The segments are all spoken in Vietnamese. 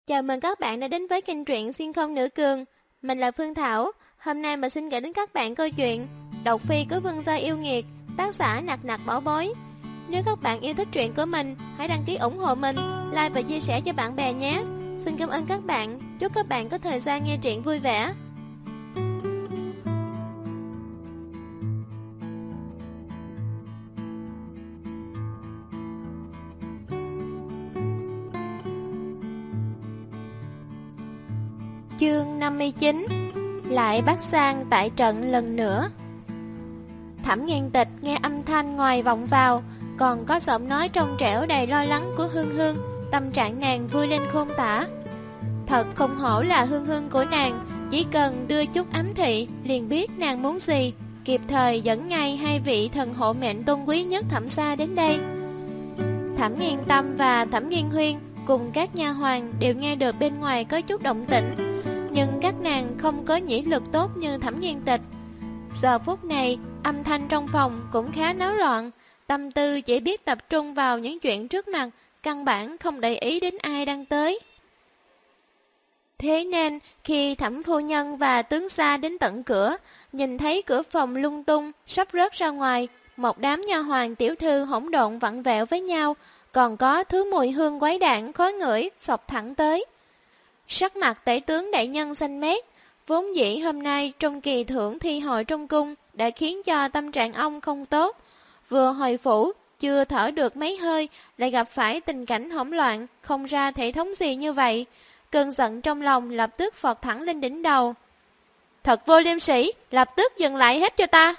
Chào mừng các bạn đã đến với kênh truyện Xuyên không nữ cường. Mình là Phương Thảo. Hôm nay mình xin gửi đến các bạn câu chuyện Độc Phi của Vương gia yêu nghiệt, tác giả Nặc Nặc Bảo Bối. Nếu các bạn yêu thích truyện của mình, hãy đăng ký ủng hộ mình, like và chia sẻ cho bạn bè nhé. Xin cảm ơn các bạn. Chúc các bạn có thời gian nghe truyện vui vẻ. Chương 59. Lại bắt sang tại trận lần nữa. Thẩm Nghiên Tịch nghe âm thanh ngoài vọng vào, còn có giọng nói trong trẻo đầy lo lắng của Hương Hương, tâm trạng nàng vui lên khôn tả. Thật không hổ là Hương Hương của nàng, chỉ cần đưa chút ám thị liền biết nàng muốn gì, kịp thời dẫn ngay hai vị thần hộ mệnh tôn quý nhất Thẩm gia đến đây. Thẩm Nghiên Tâm và Thẩm Nghiên Huyên cùng các nha hoàn đều nghe được bên ngoài có chút động tĩnh, nhưng các nàng không có nhĩ lực tốt như Thẩm Nghiên Tịch. Giờ phút này, âm thanh trong phòng cũng khá náo loạn, tâm tư chỉ biết tập trung vào những chuyện trước mặt, căn bản không để ý đến ai đang tới. Thế nên, khi Thẩm phu nhân và tướng gia đến tận cửa, nhìn thấy cửa phòng lung tung, sắp rớt ra ngoài, một đám nha hoàn tiểu thư hỗn độn vặn vẹo với nhau, còn có thứ mùi hương quái đản khó ngửi xộc thẳng tới. Sắc mặt tể tướng đại nhân xanh mét, vốn dĩ hôm nay trong kỳ thưởng thi hội trong cung đã khiến cho tâm trạng ông không tốt. Vừa hồi phủ, chưa thở được mấy hơi, lại gặp phải tình cảnh hỗn loạn, không ra thể thống gì như vậy. Cơn giận trong lòng lập tức vọt thẳng lên đỉnh đầu. Thật vô liêm sỉ, lập tức dừng lại hết cho ta.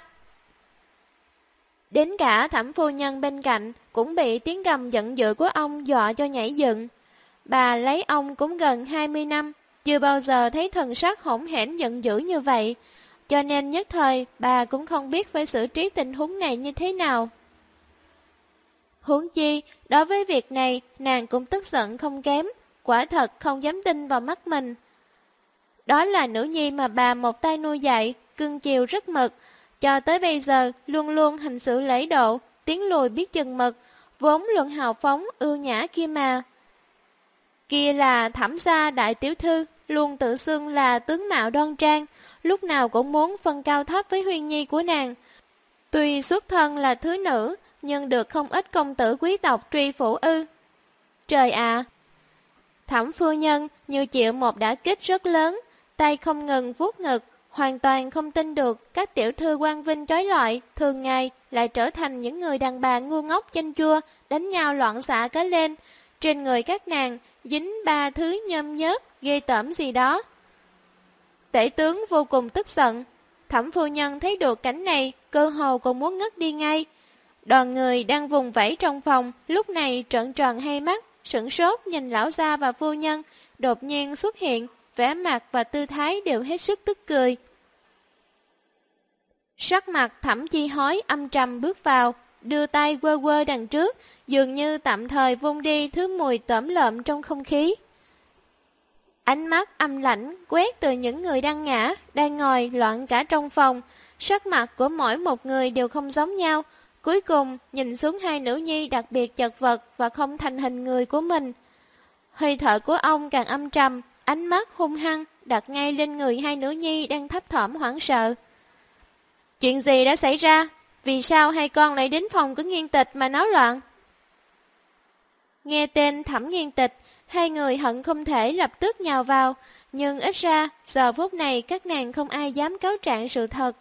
Đến cả Thẩm phu nhân bên cạnh cũng bị tiếng gầm giận dữ của ông dọa cho nhảy dựng. Bà lấy ông cũng gần 20 năm, chưa bao giờ thấy thần sắc hỗn hển giận dữ như vậy, cho nên nhất thời bà cũng không biết phải xử trí tình huống này như thế nào. Huống chi, đối với việc này nàng cũng tức giận không kém, quả thật không dám tin vào mắt mình. Đó là nữ nhi mà bà một tay nuôi dạy, cưng chiều rất mực, cho tới bây giờ luôn luôn hành xử lễ độ, tiến lùi biết chừng mực, vốn luận hào phóng ưu nhã kia mà. Kia là Thẩm gia đại tiểu thư, luôn tự xưng là tướng mạo đoan trang, lúc nào cũng muốn phân cao thấp với Huyên nhi của nàng. Tuy xuất thân là thứ nữ, nhưng được không ít công tử quý tộc truy phủ ư. Trời ạ! Thẩm phu nhân như chịu một đả kích rất lớn, tay không ngừng vuốt ngực, hoàn toàn không tin được các tiểu thư quan vinh trói lọi thường ngày lại trở thành những người đàn bà ngu ngốc chanh chua, đánh nhau loạn xạ cả lên. Trên người các nàng dính ba thứ nhôm nhớt ghê tởm gì đó. Tể tướng vô cùng tức giận. Thẩm phu nhân thấy được cảnh này, cơ hồ còn muốn ngất đi ngay. Đoàn người đang vùng vẫy trong phòng lúc này trợn tròn hai mắt, sửng sốt nhìn lão gia và phu nhân đột nhiên xuất hiện, vẻ mặt và tư thái đều hết sức tức cười. Sắc mặt Thẩm Chi Hối âm trầm bước vào, đưa tay quơ quơ đằng trước, dường như tạm thời vung đi thứ mùi tởm lợm trong không khí. Ánh mắt âm lãnh quét từ những người đang ngã, đang ngồi loạn cả trong phòng, sắc mặt của mỗi một người đều không giống nhau. Cuối cùng nhìn xuống hai nữ nhi đặc biệt chật vật và không thành hình người của mình. Hơi thở của ông càng âm trầm, ánh mắt hung hăng đặt ngay lên người hai nữ nhi đang thấp thỏm hoảng sợ. Chuyện gì đã xảy ra? Vì sao hai con lại đến phòng của Nghiên Tịch mà náo loạn? Nghe tên Thẩm Nghiên Tịch, hai người hận không thể lập tức nhào vào, nhưng ít ra giờ phút này các nàng không ai dám cáo trạng sự thật.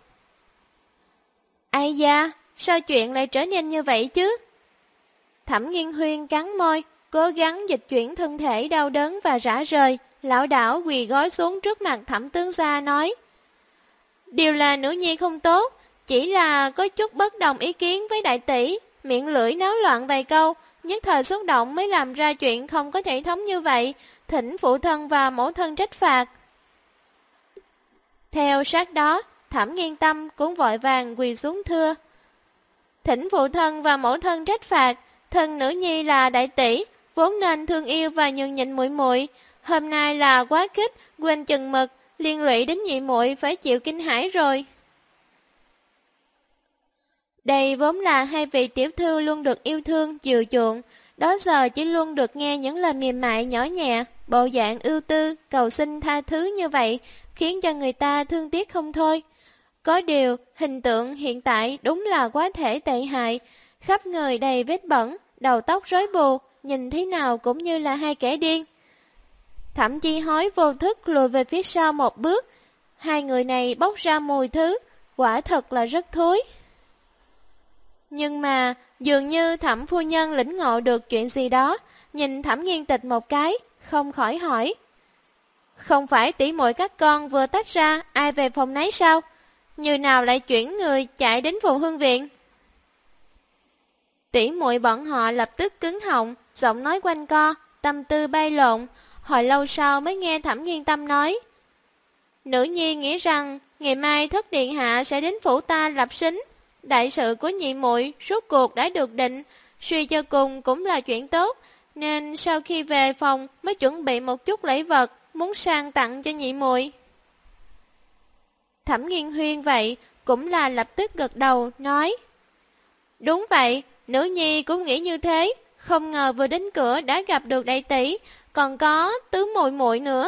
Ai da, sao chuyện lại trở nên như vậy chứ? Thẩm Nghiên Huyên cắn môi, cố gắng dịch chuyển thân thể đau đớn và rã rời, lảo đảo quỳ gối xuống trước mặt Thẩm tướng gia nói: Điều là nữ nhi không tốt, chỉ là có chút bất đồng ý kiến với đại tỷ, miệng lưỡi náo loạn vài câu, nhất thời xúc động mới làm ra chuyện không có thể thống như vậy, thỉnh phụ thân và mẫu thân trách phạt. Theo sát đó, Thẩm Nghiên Tâm cũng vội vàng quỳ xuống thưa: Thỉnh phụ thân và mẫu thân trách phạt, thân nữ nhi là đại tỷ, vốn nên thương yêu và nhường nhịn muội muội, hôm nay là quá khích, quên chừng mực, liên lụy đến nhị muội phải chịu kinh hãi rồi. Đây vốn là hai vị tiểu thư luôn được yêu thương, chiều chuộng, đó giờ chỉ luôn được nghe những lời mềm mại nhỏ nhẹ, bộ dạng ưu tư, cầu xin tha thứ như vậy, khiến cho người ta thương tiếc không thôi. Có điều, hình tượng hiện tại đúng là quá thể tệ hại, khắp người đầy vết bẩn, đầu tóc rối bù, nhìn thế nào cũng như là hai kẻ điên. Thẩm Chi Hối vô thức lùi về phía sau một bước, hai người này bốc ra mùi thứ, quả thật là rất thối. Nhưng mà, dường như Thẩm phu nhân lĩnh ngộ được chuyện gì đó, nhìn Thẩm Nghiên Tịch một cái, không khỏi hỏi. Không phải tỷ muội các con vừa tách ra, ai về phòng nấy sao? Như nào lại chuyển người chạy đến Phù Hương Viện? Tỷ muội bọn họ lập tức cứng họng, giọng nói quanh co, tâm tư bay lộn, hồi lâu sau mới nghe Thẩm Nghiên Tâm nói. Nữ nhi nghĩ rằng ngày mai Thất Điện Hạ sẽ đến phủ ta lập sính, đại sự của nhị muội rốt cuộc đã được định, suy cho cùng cũng là chuyện tốt, nên sau khi về phòng mới chuẩn bị một chút lễ vật, muốn sang tặng cho nhị muội. Thẩm Nghiên Huyên vậy cũng là lập tức gật đầu nói. Đúng vậy, nữ nhi cũng nghĩ như thế, không ngờ vừa đến cửa đã gặp được đại tỷ, còn có tứ muội muội nữa.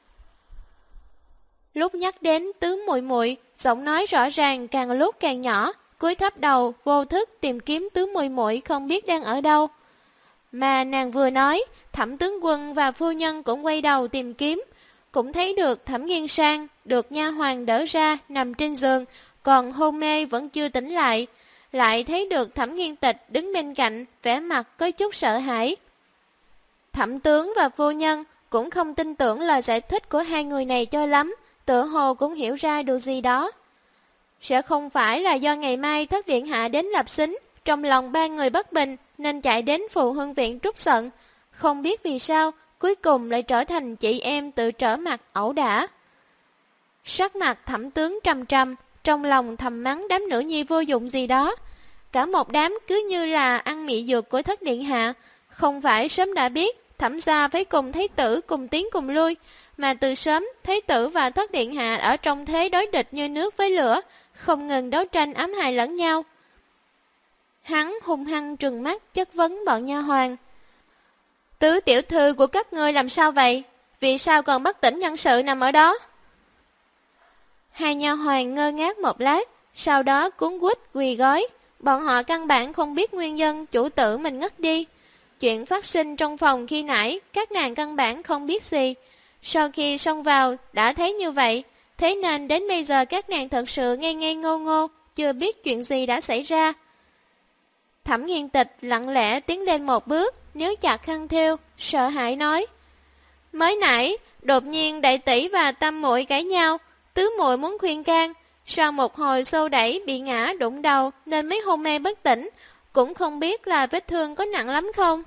Lúc nhắc đến tứ muội muội, giọng nói rõ ràng càng lúc càng nhỏ, cúi thấp đầu vô thức tìm kiếm tứ muội muội không biết đang ở đâu. Mà nàng vừa nói, Thẩm tướng quân và phu nhân cũng quay đầu tìm kiếm, cũng thấy được Thẩm Nghiên Sang được nha hoàn đỡ ra nằm trên giường, còn hôn mê vẫn chưa tỉnh lại. Lại thấy được Thẩm Nghiên Tịch đứng bên cạnh, vẻ mặt có chút sợ hãi. Thẩm tướng và phu nhân cũng không tin tưởng lời giải thích của hai người này cho lắm, tựa hồ cũng hiểu ra được gì đó. Sẽ không phải là do ngày mai Thất Điện Hạ đến lập sính, trong lòng ba người bất bình nên chạy đến Phù Hương Viện trút giận. Không biết vì sao, cuối cùng lại trở thành chị em tự trở mặt ẩu đả. Sắc mặt Thẩm tướng trầm trầm, trong lòng thầm mắng đám nữ nhi vô dụng gì đó. Cả một đám cứ như là ăn mị dược của Thất Điện Hạ, không phải sớm đã biết Thẩm gia phải cùng Thái tử cùng tiến cùng lui, mà từ sớm Thái tử và Thất Điện Hạ ở trong thế đối địch như nước với lửa, không ngừng đấu tranh ám hại lẫn nhau. Hắn hung hăng trừng mắt chất vấn bọn nha hoàn. Tứ tiểu thư của các ngươi làm sao vậy? Vì sao còn bất tỉnh nhân sự nằm ở đó? Hai nha hoàn ngơ ngác một lát, sau đó cuốn quýt quỳ gói. Bọn họ căn bản không biết nguyên nhân chủ tử mình ngất đi. Chuyện phát sinh trong phòng khi nãy, các nàng căn bản không biết gì. Sau khi xông vào, đã thấy như vậy. Thế nên đến bây giờ các nàng thật sự ngây ngây ngô ngô, chưa biết chuyện gì đã xảy ra. Thẩm Nghiên Tịch lặng lẽ tiến lên một bước, níu chặt khăn thêu, sợ hãi nói. Mới nãy, đột nhiên đại tỷ và tam muội cãi nhau, tứ muội muốn khuyên can. Sau một hồi xô đẩy bị ngã đụng đầu nên mới hôn mê bất tỉnh, cũng không biết là vết thương có nặng lắm không.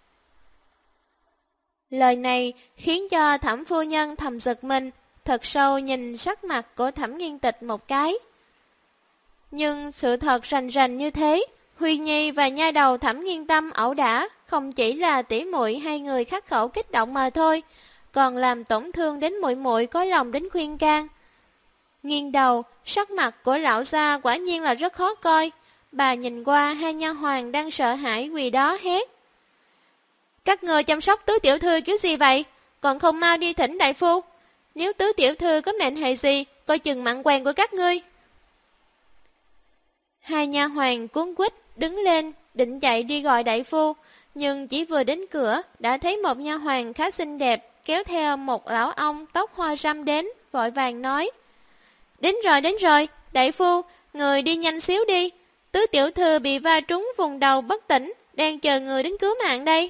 Lời này khiến cho Thẩm phu nhân thầm giật mình, thật sâu nhìn sắc mặt của Thẩm Nghiên Tịch một cái. Nhưng sự thật rành rành như thế, Huy Nhi và nha đầu Thẩm Nghiên Tâm ẩu đả không chỉ là tỉ muội hai người khắc khẩu kích động mà thôi, còn làm tổn thương đến muội muội có lòng đến khuyên can. Nghiêng đầu, sắc mặt của lão gia quả nhiên là rất khó coi. Bà nhìn qua hai nha hoàn đang sợ hãi quỳ đó hét. Các người chăm sóc tứ tiểu thư kiểu gì vậy? Còn không mau đi thỉnh đại phu. Nếu tứ tiểu thư có mệnh hệ gì, coi chừng mặn quèn của các ngươi. Hai nha hoàn cuống quýt đứng lên, định chạy đi gọi đại phu, nhưng chỉ vừa đến cửa đã thấy một nha hoàn khá xinh đẹp kéo theo một lão ông tóc hoa râm đến, vội vàng nói. Đến rồi, đại phu, người đi nhanh xíu đi. Tứ tiểu thư bị va trúng vùng đầu bất tỉnh, đang chờ người đến cứu mạng đây.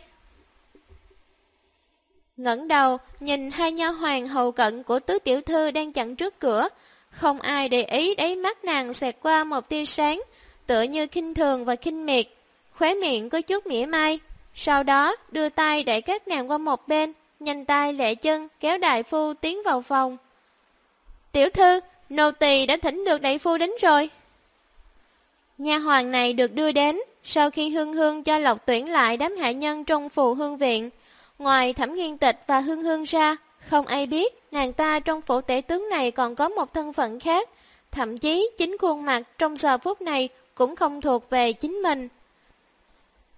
Ngẩng đầu, nhìn hai nha hoàn hầu cận của tứ tiểu thư đang chặn trước cửa. Không ai để ý đáy mắt nàng xẹt qua một tia sáng, tựa như khinh thường và khinh miệt. Khóe miệng có chút mỉa mai. Sau đó đưa tay đẩy các nàng qua một bên, nhanh tay lẹ chân kéo đại phu tiến vào phòng. Tiểu thư, nô tỳ đã thỉnh được đại phu đến rồi. Nha hoàn này được đưa đến sau khi Hương Hương cho lọc tuyển lại đám hạ nhân trong Phù Hương Viện. Ngoài Thẩm Nghiên Tịch và Hương Hương ra, không ai biết nàng ta trong phủ tể tướng này còn có một thân phận khác. Thậm chí chính khuôn mặt trong giờ phút này cũng không thuộc về chính mình.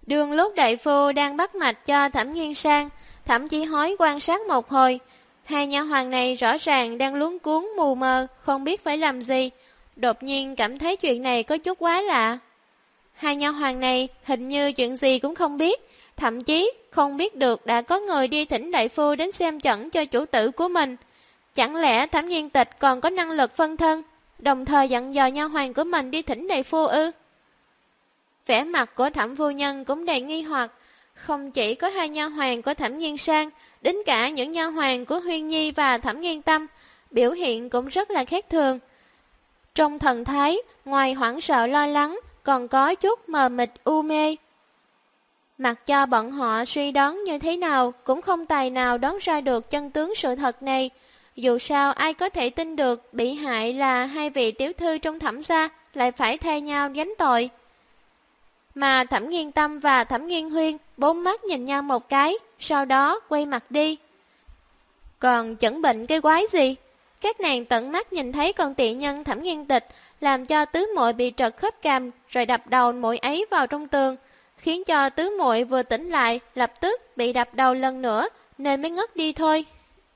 Đường lúc đại phu đang bắt mạch cho Thẩm Nghiên Sang, Thẩm Chí Hối quan sát một hồi. Hai nha hoàn này rõ ràng đang luống cuống mù mờ, không biết phải làm gì. Đột nhiên cảm thấy chuyện này có chút quá lạ. Hai nha hoàn này hình như chuyện gì cũng không biết, thậm chí không biết được đã có người đi thỉnh đại phu đến xem chẩn cho chủ tử của mình. Chẳng lẽ Thẩm Nghiên Tịch còn có năng lực phân thân, đồng thời dặn dò nha hoàn của mình đi thỉnh đại phu ư? Vẻ mặt của Thẩm phu nhân cũng đầy nghi hoặc, không chỉ có hai nha hoàn của Thẩm Nghiên Sang, đến cả những nha hoàn của Huyên Nhi và Thẩm Nghiên Tâm, biểu hiện cũng rất là khác thường. Trong thần thái, ngoài hoảng sợ lo lắng, còn có chút mờ mịt u mê. Mặc cho bọn họ suy đoán như thế nào, cũng không tài nào đoán ra được chân tướng sự thật này. Dù sao ai có thể tin được bị hại là hai vị tiểu thư trong Thẩm gia lại phải thay nhau gánh tội. Mà Thẩm Nghiên Tâm và Thẩm Nghiên Huyên bốn mắt nhìn nhau một cái, sau đó quay mặt đi. Còn chẩn bệnh cái quái gì? Các nàng tận mắt nhìn thấy con tiện nhân Thẩm Nghiên Tịch làm cho tứ muội bị trật khớp cằm rồi đập đầu muội ấy vào trong tường, khiến cho tứ muội vừa tỉnh lại lập tức bị đập đầu lần nữa nên mới ngất đi thôi.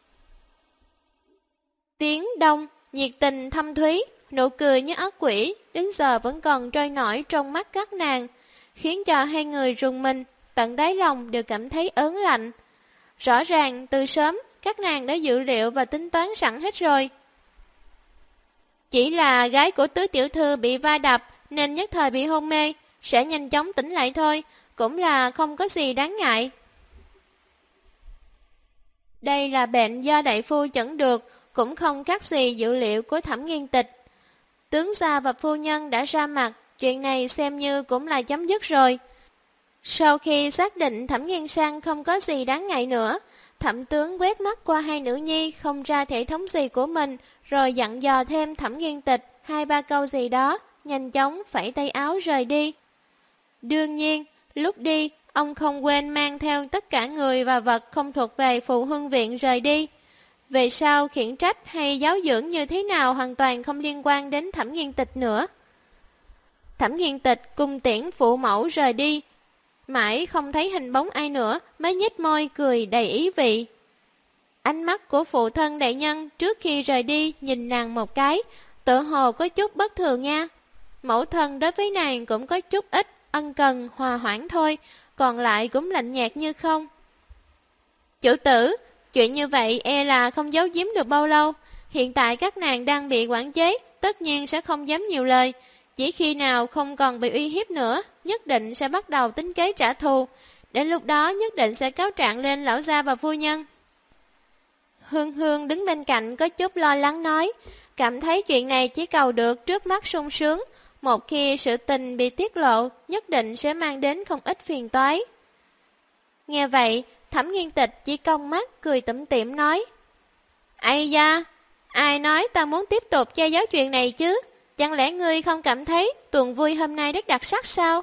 Tiếng đông, nhiệt tình thâm thúy, nụ cười như ác quỷ, đến giờ vẫn còn trôi nổi trong mắt các nàng, khiến cho hai người rùng mình, tận đáy lòng đều cảm thấy ớn lạnh. Rõ ràng từ sớm các nàng đã dự liệu và tính toán sẵn hết rồi. Chỉ là gái của tứ tiểu thư bị va đập nên nhất thời bị hôn mê, sẽ nhanh chóng tỉnh lại thôi, cũng là không có gì đáng ngại. Đây là bệnh do đại phu chẩn được, cũng không khác gì dự liệu của Thẩm Nghiên Tịch. Tướng gia và phu nhân đã ra mặt, chuyện này xem như cũng là chấm dứt rồi. Sau khi xác định Thẩm Nghiên Sang không có gì đáng ngại nữa, Thẩm tướng quét mắt qua hai nữ nhi không ra thể thống gì của mình, rồi dặn dò thêm Thẩm Nghiên Tịch 2-3 câu gì đó, nhanh chóng phẩy tay áo rời đi. Đương nhiên, lúc đi, ông không quên mang theo tất cả người và vật không thuộc về Phụ Hương Viện rời đi. Về sau khiển trách hay giáo dưỡng như thế nào hoàn toàn không liên quan đến Thẩm Nghiên Tịch nữa. Thẩm Nghiên Tịch cùng tiễn phụ mẫu rời đi, mãi không thấy hình bóng ai nữa mới nhếch môi cười đầy ý vị. Ánh mắt của phụ thân đại nhân trước khi rời đi nhìn nàng một cái, tự hồ có chút bất thường nha. Mẫu thân đối với nàng cũng có chút ít ân cần hòa hoãn thôi, còn lại cũng lạnh nhạt như không. Chủ tử, chuyện như vậy e là không giấu giếm được bao lâu. Hiện tại các nàng đang bị quản chế, tất nhiên sẽ không dám nhiều lời. Chỉ khi nào không còn bị uy hiếp nữa, nhất định sẽ bắt đầu tính kế trả thù. Đến lúc đó nhất định sẽ cáo trạng lên lão gia và phu nhân. Hương Hương đứng bên cạnh có chút lo lắng nói, cảm thấy chuyện này chỉ cầu được trước mắt sung sướng. Một khi sự tình bị tiết lộ, nhất định sẽ mang đến không ít phiền toái. Nghe vậy, Thẩm Nghiên Tịch chỉ cong mắt cười tủm tỉm nói, ai da, ai nói ta muốn tiếp tục che giấu chuyện này chứ? Chẳng lẽ ngươi không cảm thấy tuần vui hôm nay rất đặc sắc sao?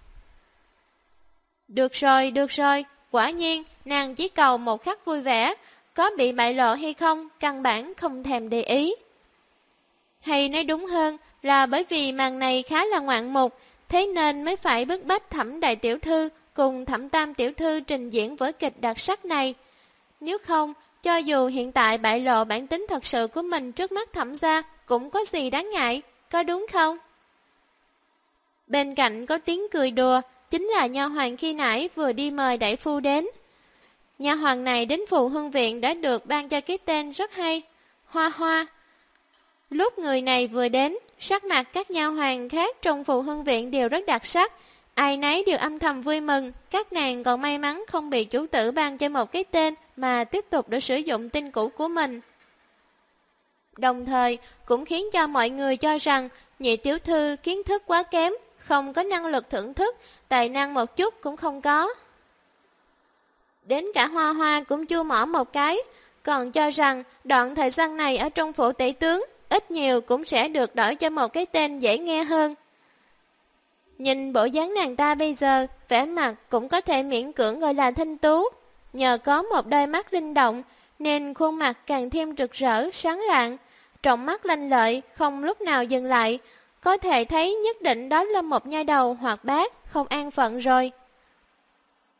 Được rồi, quả nhiên nàng chỉ cầu một khắc vui vẻ, có bị bại lộ hay không, căn bản không thèm để ý. Hay nói đúng hơn là bởi vì màn này khá là ngoạn mục, thế nên mới phải bức bách Thẩm đại tiểu thư cùng Thẩm tam tiểu thư trình diễn vở kịch đặc sắc này. Nếu không, cho dù hiện tại bại lộ bản tính thật sự của mình trước mắt Thẩm gia cũng có gì đáng ngại, có đúng không? Bên cạnh có tiếng cười đùa, chính là nha hoàn khi nãy vừa đi mời đại phu đến. Nha hoàn này đến Phụ Hương Viện đã được ban cho cái tên rất hay, Hoa Hoa. Lúc người này vừa đến, sắc mặt các nha hoàn khác trong Phụ Hương Viện đều rất đặc sắc, ai nấy đều âm thầm vui mừng, các nàng còn may mắn không bị chủ tử ban cho một cái tên mà tiếp tục để sử dụng tên cũ của mình. Đồng thời cũng khiến cho mọi người cho rằng nhị tiểu thư kiến thức quá kém, không có năng lực thưởng thức, tài năng một chút cũng không có. Đến cả Hoa Hoa cũng chua mỏ một cái, còn cho rằng đoạn thời gian này ở trong phủ tể tướng ít nhiều cũng sẽ được đổi cho một cái tên dễ nghe hơn. Nhìn bộ dáng nàng ta bây giờ, vẻ mặt cũng có thể miễn cưỡng gọi là thanh tú. Nhờ có một đôi mắt linh động, nên khuôn mặt càng thêm rực rỡ, sáng rạng. Trong mắt lanh lợi, không lúc nào dừng lại. Có thể thấy nhất định đó là một nhai đầu hoạt bát, không an phận rồi.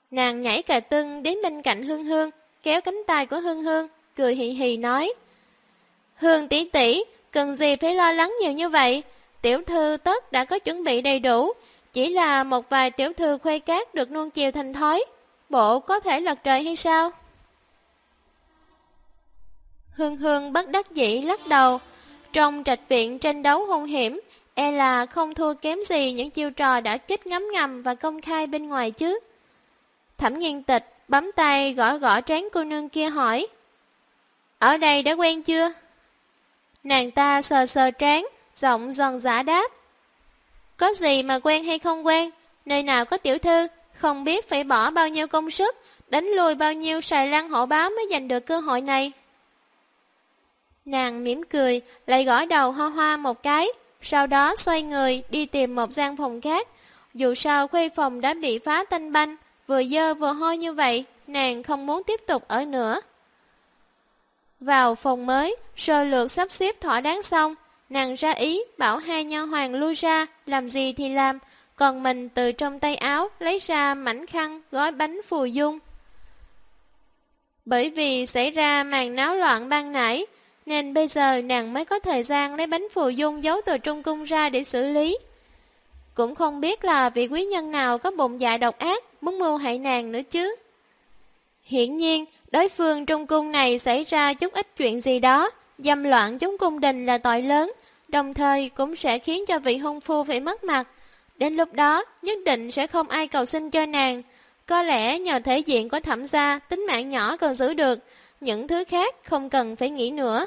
Nàng nhảy cà tưng đến bên cạnh Hương Hương, kéo cánh tay của Hương Hương, cười hì hì nói: Hương tỷ tỷ, cần gì phải lo lắng nhiều như vậy? Tiểu thư tất đã có chuẩn bị đầy đủ, chỉ là một vài tiểu thư khuê cát được nuông chiều thành thói, bộ có thể lật trời hay sao? Hương Hương bất đắc dĩ lắc đầu. Trong trạch viện tranh đấu hung hiểm, e là không thua kém gì những chiêu trò đã kích ngấm ngầm và công khai bên ngoài chứ. Thẩm Nghiên Tịch bấm tay gõ gõ trán cô nương kia hỏi: Ở đây đã quen chưa? Nàng ta sờ sờ trán, giọng giòn giã đáp: Có gì mà quen hay không quen, nơi nào có tiểu thư, không biết phải bỏ bao nhiêu công sức, đánh lùi bao nhiêu sài lan hổ báo mới giành được cơ hội này. Nàng mỉm cười, lại gõ đầu hoa hoa một cái, sau đó xoay người đi tìm một gian phòng khác. Dù sao khuê phòng đã bị phá tanh banh, vừa dơ vừa hôi như vậy, nàng không muốn tiếp tục ở nữa. Vào phòng mới, sơ lược sắp xếp thỏa đáng xong, nàng ra ý bảo hai nha hoàn lui ra, làm gì thì làm, còn mình từ trong tay áo lấy ra mảnh khăn gói bánh phù dung. Bởi vì xảy ra màn náo loạn ban nãy, nên bây giờ nàng mới có thời gian lấy bánh phù dung giấu từ trong cung ra để xử lý. Cũng không biết là vị quý nhân nào có bụng dạ độc ác muốn mưu hại nàng nữa chứ. Hiển nhiên, đối phương trong cung này xảy ra chút ít chuyện gì đó, dâm loạn chống cung đình là tội lớn, đồng thời cũng sẽ khiến cho vị hôn phu phải mất mặt. Đến lúc đó, nhất định sẽ không ai cầu xin cho nàng. Có lẽ nhờ thể diện của Thẩm gia, tính mạng nhỏ còn giữ được, những thứ khác không cần phải nghĩ nữa.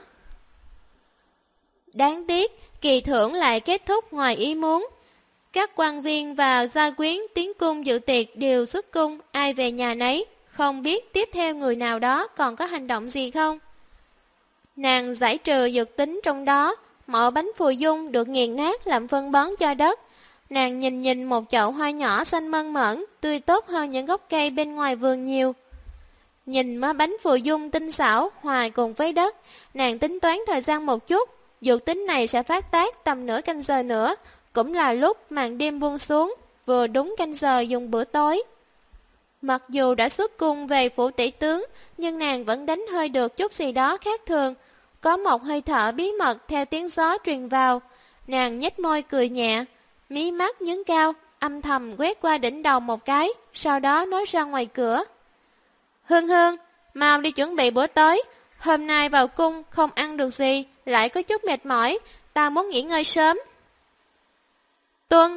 Đáng tiếc, kỳ thưởng lại kết thúc ngoài ý muốn. Các quan viên và gia quyến tiến cung dự tiệc đều xuất cung, ai về nhà nấy, không biết tiếp theo người nào đó còn có hành động gì không. Nàng giải trừ dược tính trong đó, mọ bánh phù dung được nghiền nát làm phân bón cho đất. Nàng nhìn một chậu hoa nhỏ xanh mơn mởn, tươi tốt hơn những gốc cây bên ngoài vườn nhiều. Nhìn má bánh phù dung tinh xảo hòa cùng với đất, nàng tính toán thời gian một chút, dược tính này sẽ phát tác tầm nửa canh giờ nữa, cũng là lúc màn đêm buông xuống, vừa đúng canh giờ dùng bữa tối. Mặc dù đã xuất cung về phủ tỷ tướng, nhưng nàng vẫn đánh hơi được chút gì đó khác thường. Có một hơi thở bí mật theo tiếng gió truyền vào. Nàng nhếch môi cười nhẹ, mí mắt nhướng cao, âm thầm quét qua đỉnh đầu một cái, sau đó nói ra ngoài cửa: Hương Hương, mau đi chuẩn bị bữa tối. Hôm nay vào cung không ăn được gì, lại có chút mệt mỏi, ta muốn nghỉ ngơi sớm. Tuân.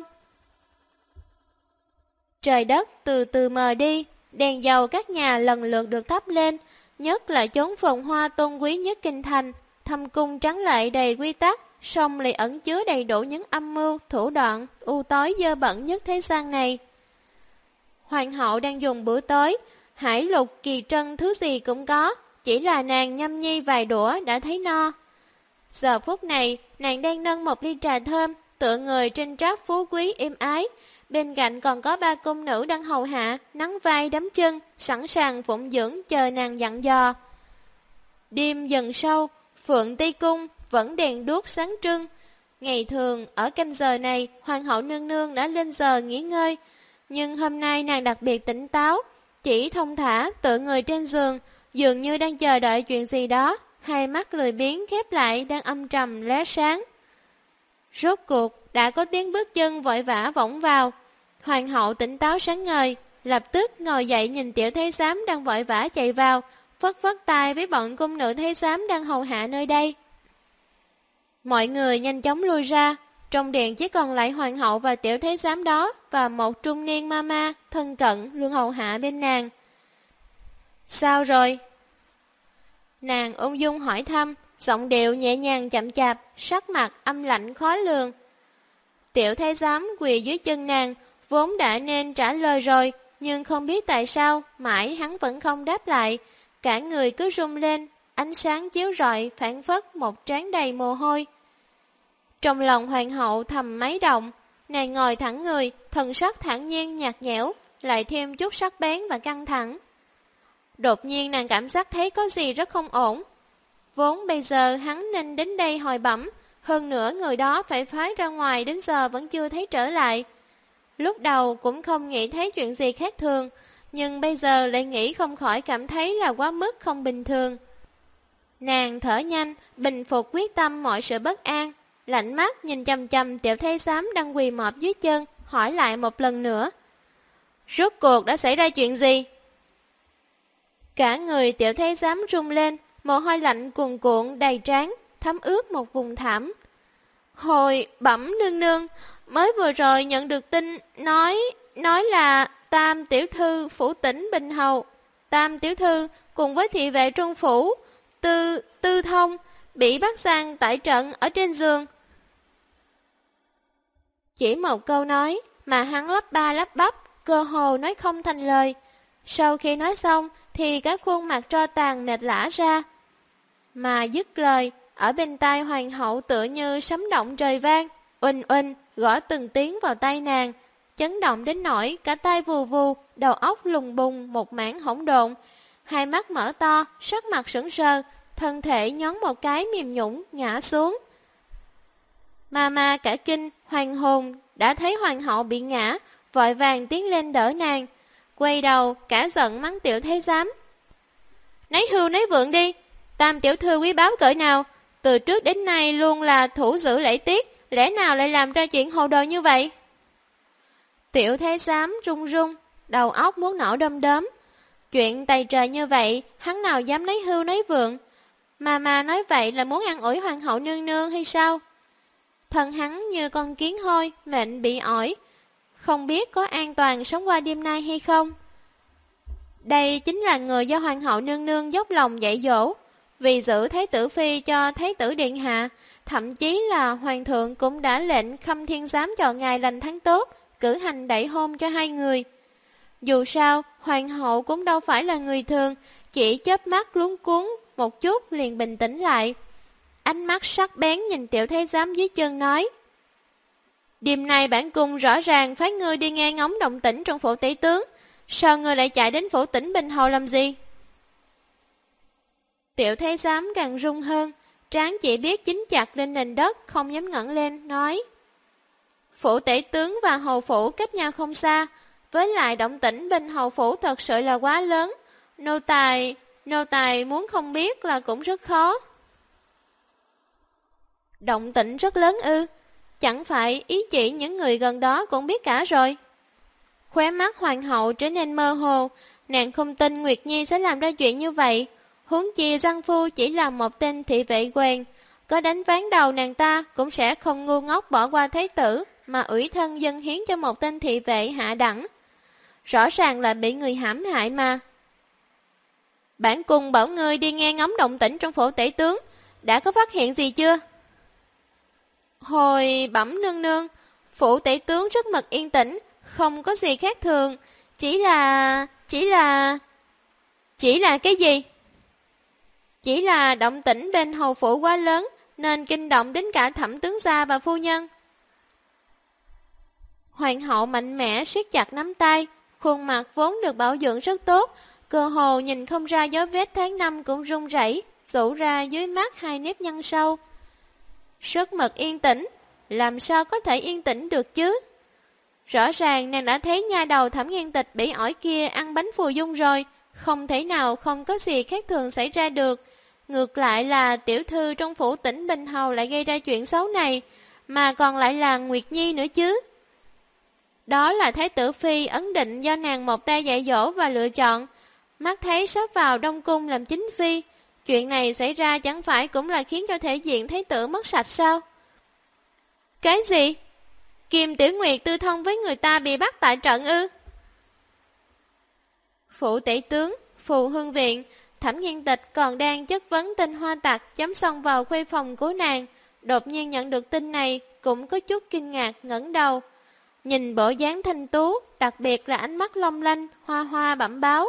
Trời đất từ từ mờ đi, đèn dầu các nhà lần lượt được thắp lên, nhất là chốn phồn hoa tôn quý nhất kinh thành, thâm cung trắng lệ đầy quy tắc, song lại ẩn chứa đầy đủ những âm mưu, thủ đoạn, u tối dơ bẩn nhất thế gian này. Hoàng hậu đang dùng bữa tối, hải lục kỳ trân thứ gì cũng có, chỉ là nàng nhâm nhi vài đũa đã thấy no. Giờ phút này, nàng đang nâng một ly trà thơm, tựa người trên tráp phú quý êm ái. Bên cạnh còn có ba cung nữ đang hầu hạ, nắng vai đấm chân, sẵn sàng phụng dưỡng chờ nàng dặn dò. Đêm dần sâu, Phượng Tây Cung vẫn đèn đuốc sáng trưng. Ngày thường, ở canh giờ này, Hoàng hậu nương nương đã lên giờ nghỉ ngơi. Nhưng hôm nay nàng đặc biệt tỉnh táo, chỉ thông thả tựa người trên giường, dường như đang chờ đợi chuyện gì đó. Hai mắt lười biếng khép lại đang âm trầm lóe sáng. Rốt cuộc đã có tiếng bước chân vội vã vọng vào. Hoàng hậu tỉnh táo sáng ngời, lập tức ngồi dậy nhìn tiểu thái giám đang vội vã chạy vào, phất phất tay với bọn cung nữ thái giám đang hầu hạ nơi đây. Mọi người nhanh chóng lui ra, trong điện chỉ còn lại hoàng hậu và tiểu thái giám đó và một trung niên mama thân cận luôn hầu hạ bên nàng. Sao rồi? Nàng ung dung hỏi thăm, giọng điệu nhẹ nhàng chậm chạp, sắc mặt âm lạnh khó lường. Tiểu thái giám quỳ dưới chân nàng, vốn đã nên trả lời rồi, nhưng không biết tại sao mãi hắn vẫn không đáp lại, cả người cứ rung lên, ánh sáng chiếu rọi phản phất một trán đầy mồ hôi. Trong lòng hoàng hậu thầm mấy động, nàng ngồi thẳng người, thần sắc thản nhiên nhạt nhẽo, lại thêm chút sắc bén và căng thẳng. Đột nhiên nàng cảm giác thấy có gì rất không ổn. Vốn bây giờ hắn nên đến đây hồi bẩm, hơn nữa người đó phải phái ra ngoài đến giờ vẫn chưa thấy trở lại. Lúc đầu cũng không nghĩ thấy chuyện gì khác thường, nhưng bây giờ lại nghĩ không khỏi cảm thấy là quá mức không bình thường. Nàng thở nhanh, bình phục quyết tâm mọi sự bất an, lạnh mắt nhìn chằm chằm Tiểu Thái Giám đang quỳ mọp dưới chân, hỏi lại một lần nữa. Rốt cuộc đã xảy ra chuyện gì? Cả người Tiểu Thái Giám rung lên, mồ hôi lạnh cuồn cuộn đầy trán, thấm ướt một vùng thảm. Hồi bẩm nương nương, mới vừa rồi nhận được tin nói là Tam tiểu thư phủ tỉnh Bình Hầu, Tam tiểu thư cùng với thị vệ trong phủ Tư Thông bị bắt giam tại trận ở trên giường. Chỉ một câu nói mà hắn lắp ba lắp bắp, cơ hồ nói không thành lời. Sau khi nói xong thì các khuôn mặt tro tàn mệt lả ra. Mà dứt lời, ở bên tai hoàng hậu tựa như sấm động trời vang, uỳnh uỳnh gõ từng tiếng vào tay nàng, chấn động đến nỗi cả tai vù vù, đầu óc lùng bùng một mảng hỗn độn, hai mắt mở to, sắc mặt sững sờ, thân thể nhón một cái mềm nhũn ngã xuống. Ma cả kinh, hoàng hồn đã thấy hoàng hậu bị ngã, vội vàng tiến lên đỡ nàng, quay đầu cả giận mắng Tiểu Thái Giám. Nấy hưu nấy vượng đi, Tam tiểu thư quý báu cỡ nào, từ trước đến nay luôn là thủ giữ lễ tiết, lẽ nào lại làm ra chuyện hồ đồ như vậy? Tiểu Thái Giám run run, đầu óc muốn nổ đom đóm. Chuyện tày trời như vậy, hắn nào dám nấy hưu nấy vượng? Mà nói vậy là muốn ăn ủi hoàng hậu nương nương hay sao? Thân hắn như con kiến hôi, mệnh bị ỏi, không biết có an toàn sống qua đêm nay hay không. Đây chính là người do hoàng hậu nương nương dốc lòng dạy dỗ, vì giữ Thái tử Phi cho Thái tử Điện Hạ, thậm chí là hoàng thượng cũng đã lệnh Khâm Thiên Giám chọn ngày lành tháng tốt, cử hành đẩy hôn cho hai người. Dù sao, hoàng hậu cũng đâu phải là người thường, chỉ chớp mắt luống cuống một chút liền bình tĩnh lại. Ánh mắt sắc bén nhìn Tiểu Thái Giám dưới chân nói. Đêm nay bản cung rõ ràng phái ngươi đi nghe ngóng động tĩnh trong phủ tể tướng, sao ngươi lại chạy đến phủ tỉnh Bình Hầu làm gì? Tiểu Thái Giám càng run hơn, trán chỉ biết chính chặt lên nền đất, không dám ngẩng lên, nói. Phủ tể tướng và hầu phủ cách nhau không xa, với lại động tĩnh Bình Hầu phủ thật sự là quá lớn, nô tài muốn không biết là cũng rất khó. Động tĩnh rất lớn ư? Chẳng phải ý chỉ những người gần đó cũng biết cả rồi. Khóe mắt hoàng hậu trở nên mơ hồ, nàng không tin Nguyệt Nhi sẽ làm ra chuyện như vậy. Huống chi Giang Phu chỉ là một tên thị vệ quèn, có đánh ván đầu nàng ta cũng sẽ không ngu ngốc bỏ qua thái tử mà ủy thân dâng hiến cho một tên thị vệ hạ đẳng. Rõ ràng là bị người hãm hại mà. Bản cung bảo ngươi đi nghe ngóng động tĩnh trong phủ tể tướng, đã có phát hiện gì chưa? Hồi bẩm nương nương, phủ tể tướng rất mật yên tĩnh, không có gì khác thường, chỉ là cái gì? Chỉ là động tĩnh bên hầu phủ quá lớn, nên kinh động đến cả thẩm tướng gia và phu nhân. Hoàng hậu mạnh mẽ siết chặt nắm tay, khuôn mặt vốn được bảo dưỡng rất tốt, cơ hồ nhìn không ra dấu vết tháng năm cũng run rẩy, rủ ra dưới mắt hai nếp nhăn sâu. Rất mật yên tĩnh, làm sao có thể yên tĩnh được chứ? Rõ ràng nàng đã thấy nha đầu Thẩm Nghiên Tịch bị ỏi kia ăn bánh phù dung rồi, không thể nào không có gì khác thường xảy ra được. Ngược lại là tiểu thư trong phủ tỉnh Bình Hầu lại gây ra chuyện xấu này, mà còn lại là Nguyệt Nhi nữa chứ. Đó là Thái tử Phi ấn định do nàng một tay dạy dỗ và lựa chọn, mắt thấy sắp vào Đông Cung làm chính phi. Chuyện này xảy ra chẳng phải cũng là khiến cho thể diện Thái tử mất sạch sao? Cái gì? Kim Tiểu Nguyệt Tư Thông với người ta bị bắt tại trận ư? Phủ tể tướng, Phù Hương Viện, Thẩm Nghiên Tịch còn đang chất vấn tên hoa tặc chấm xong vào khuê phòng của nàng, đột nhiên nhận được tin này cũng có chút kinh ngạc ngẩng đầu. Nhìn bộ dáng thanh tú, đặc biệt là ánh mắt long lanh, hoa hoa bẩm báo.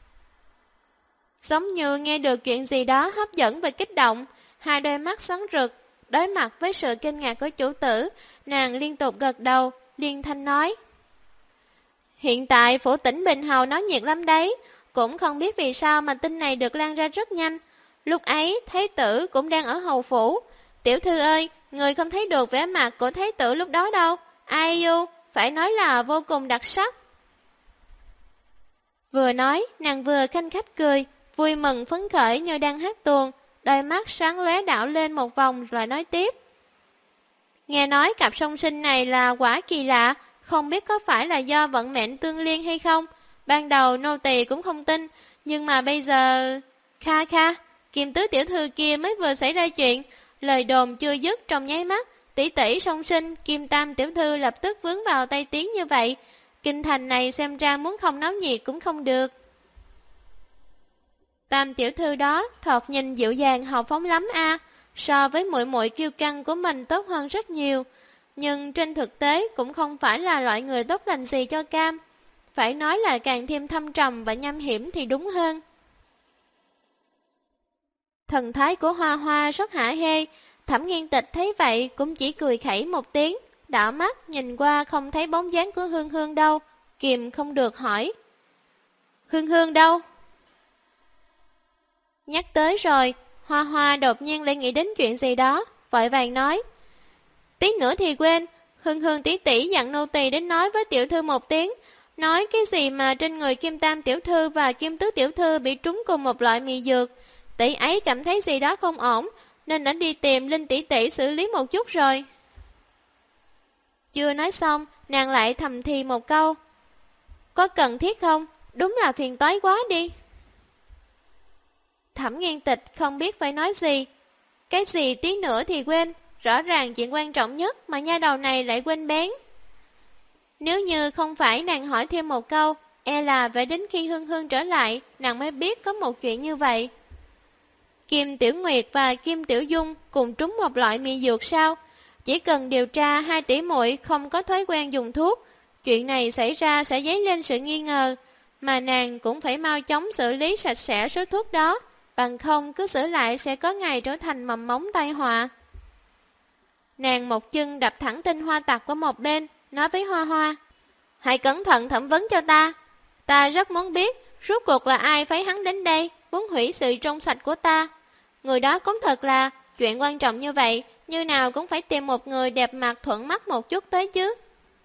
Giống như nghe được chuyện gì đó hấp dẫn và kích động, hai đôi mắt sáng rực, đối mặt với sự kinh ngạc của chủ tử, nàng liên tục gật đầu, liên thanh nói. Hiện tại phủ tỉnh Bình Hầu náo nhiệt lắm đấy, cũng không biết vì sao mà tin này được lan ra rất nhanh. Lúc ấy, Thái tử cũng đang ở hầu phủ. Tiểu thư ơi, người không thấy được vẻ mặt của Thái tử lúc đó đâu. Ai u, phải nói là vô cùng đặc sắc. Vừa nói, nàng vừa khanh khách cười, vui mừng phấn khởi như đang hát tuồng, đôi mắt sáng lóe đảo lên một vòng rồi nói tiếp. Nghe nói cặp song sinh này là quả kỳ lạ, không biết có phải là do vận mệnh tương liên hay không. Ban đầu nô tỳ cũng không tin, nhưng mà bây giờ... Kha kha, Kim tứ tiểu thư kia mới vừa xảy ra chuyện, lời đồn chưa dứt trong nháy mắt, tỷ tỷ song sinh, Kim tam tiểu thư lập tức vướng vào tay tiếng như vậy. Kinh thành này xem ra muốn không náo nhiệt cũng không được. Tam tiểu thư đó thoạt nhìn dịu dàng hào phóng lắm a, so với muội muội kiêu căng của mình tốt hơn rất nhiều, nhưng trên thực tế cũng không phải là loại người tốt lành gì cho cam, phải nói là càng thêm thâm trầm và nham hiểm thì đúng hơn. Thần thái của Hoa Hoa rất hả hê, Thẩm Nghiên Tịch thấy vậy cũng chỉ cười khẩy một tiếng, đảo mắt nhìn qua không thấy bóng dáng của Hương Hương đâu, kìm không được hỏi. Hương Hương đâu? Nhắc tới rồi, Hoa Hoa đột nhiên lại nghĩ đến chuyện gì đó, vội vàng nói. Tí nữa thì quên, Hương Hương tỷ tỷ dặn nô tỳ đến nói với tiểu thư một tiếng, nói cái gì mà trên người Kim tam tiểu thư và Kim tứ tiểu thư bị trúng cùng một loại mì dược. Tỷ ấy cảm thấy gì đó không ổn, nên đã đi tìm Linh tỷ tỷ xử lý một chút rồi. Chưa nói xong, nàng lại thầm thì một câu. Có cần thiết không? Đúng là phiền toái quá đi. Thẩm Nghiên Tịch không biết phải nói gì. Cái gì tí nữa thì quên, rõ ràng chuyện quan trọng nhất mà nha đầu này lại quên bén. Nếu như không phải nàng hỏi thêm một câu, e là phải đến khi Hương Hương trở lại, nàng mới biết có một chuyện như vậy. Kim Tiểu Nguyệt và Kim Tiểu Dung cùng trúng một loại mì dược sao? Chỉ cần điều tra hai tỷ muội không có thói quen dùng thuốc, chuyện này xảy ra sẽ dấy lên sự nghi ngờ, mà nàng cũng phải mau chóng xử lý sạch sẽ số thuốc đó, bằng không cứ xử lại sẽ có ngày trở thành mầm mống tai họa. Nàng một chân đập thẳng tên Hoa Tặc qua một bên, nói với Hoa Hoa. Hãy cẩn thận thẩm vấn cho ta. Ta rất muốn biết, rốt cuộc là ai phái hắn đến đây, muốn hủy sự trong sạch của ta. Người đó cũng thật là, chuyện quan trọng như vậy, như nào cũng phải tìm một người đẹp mặt thuận mắt một chút tới chứ.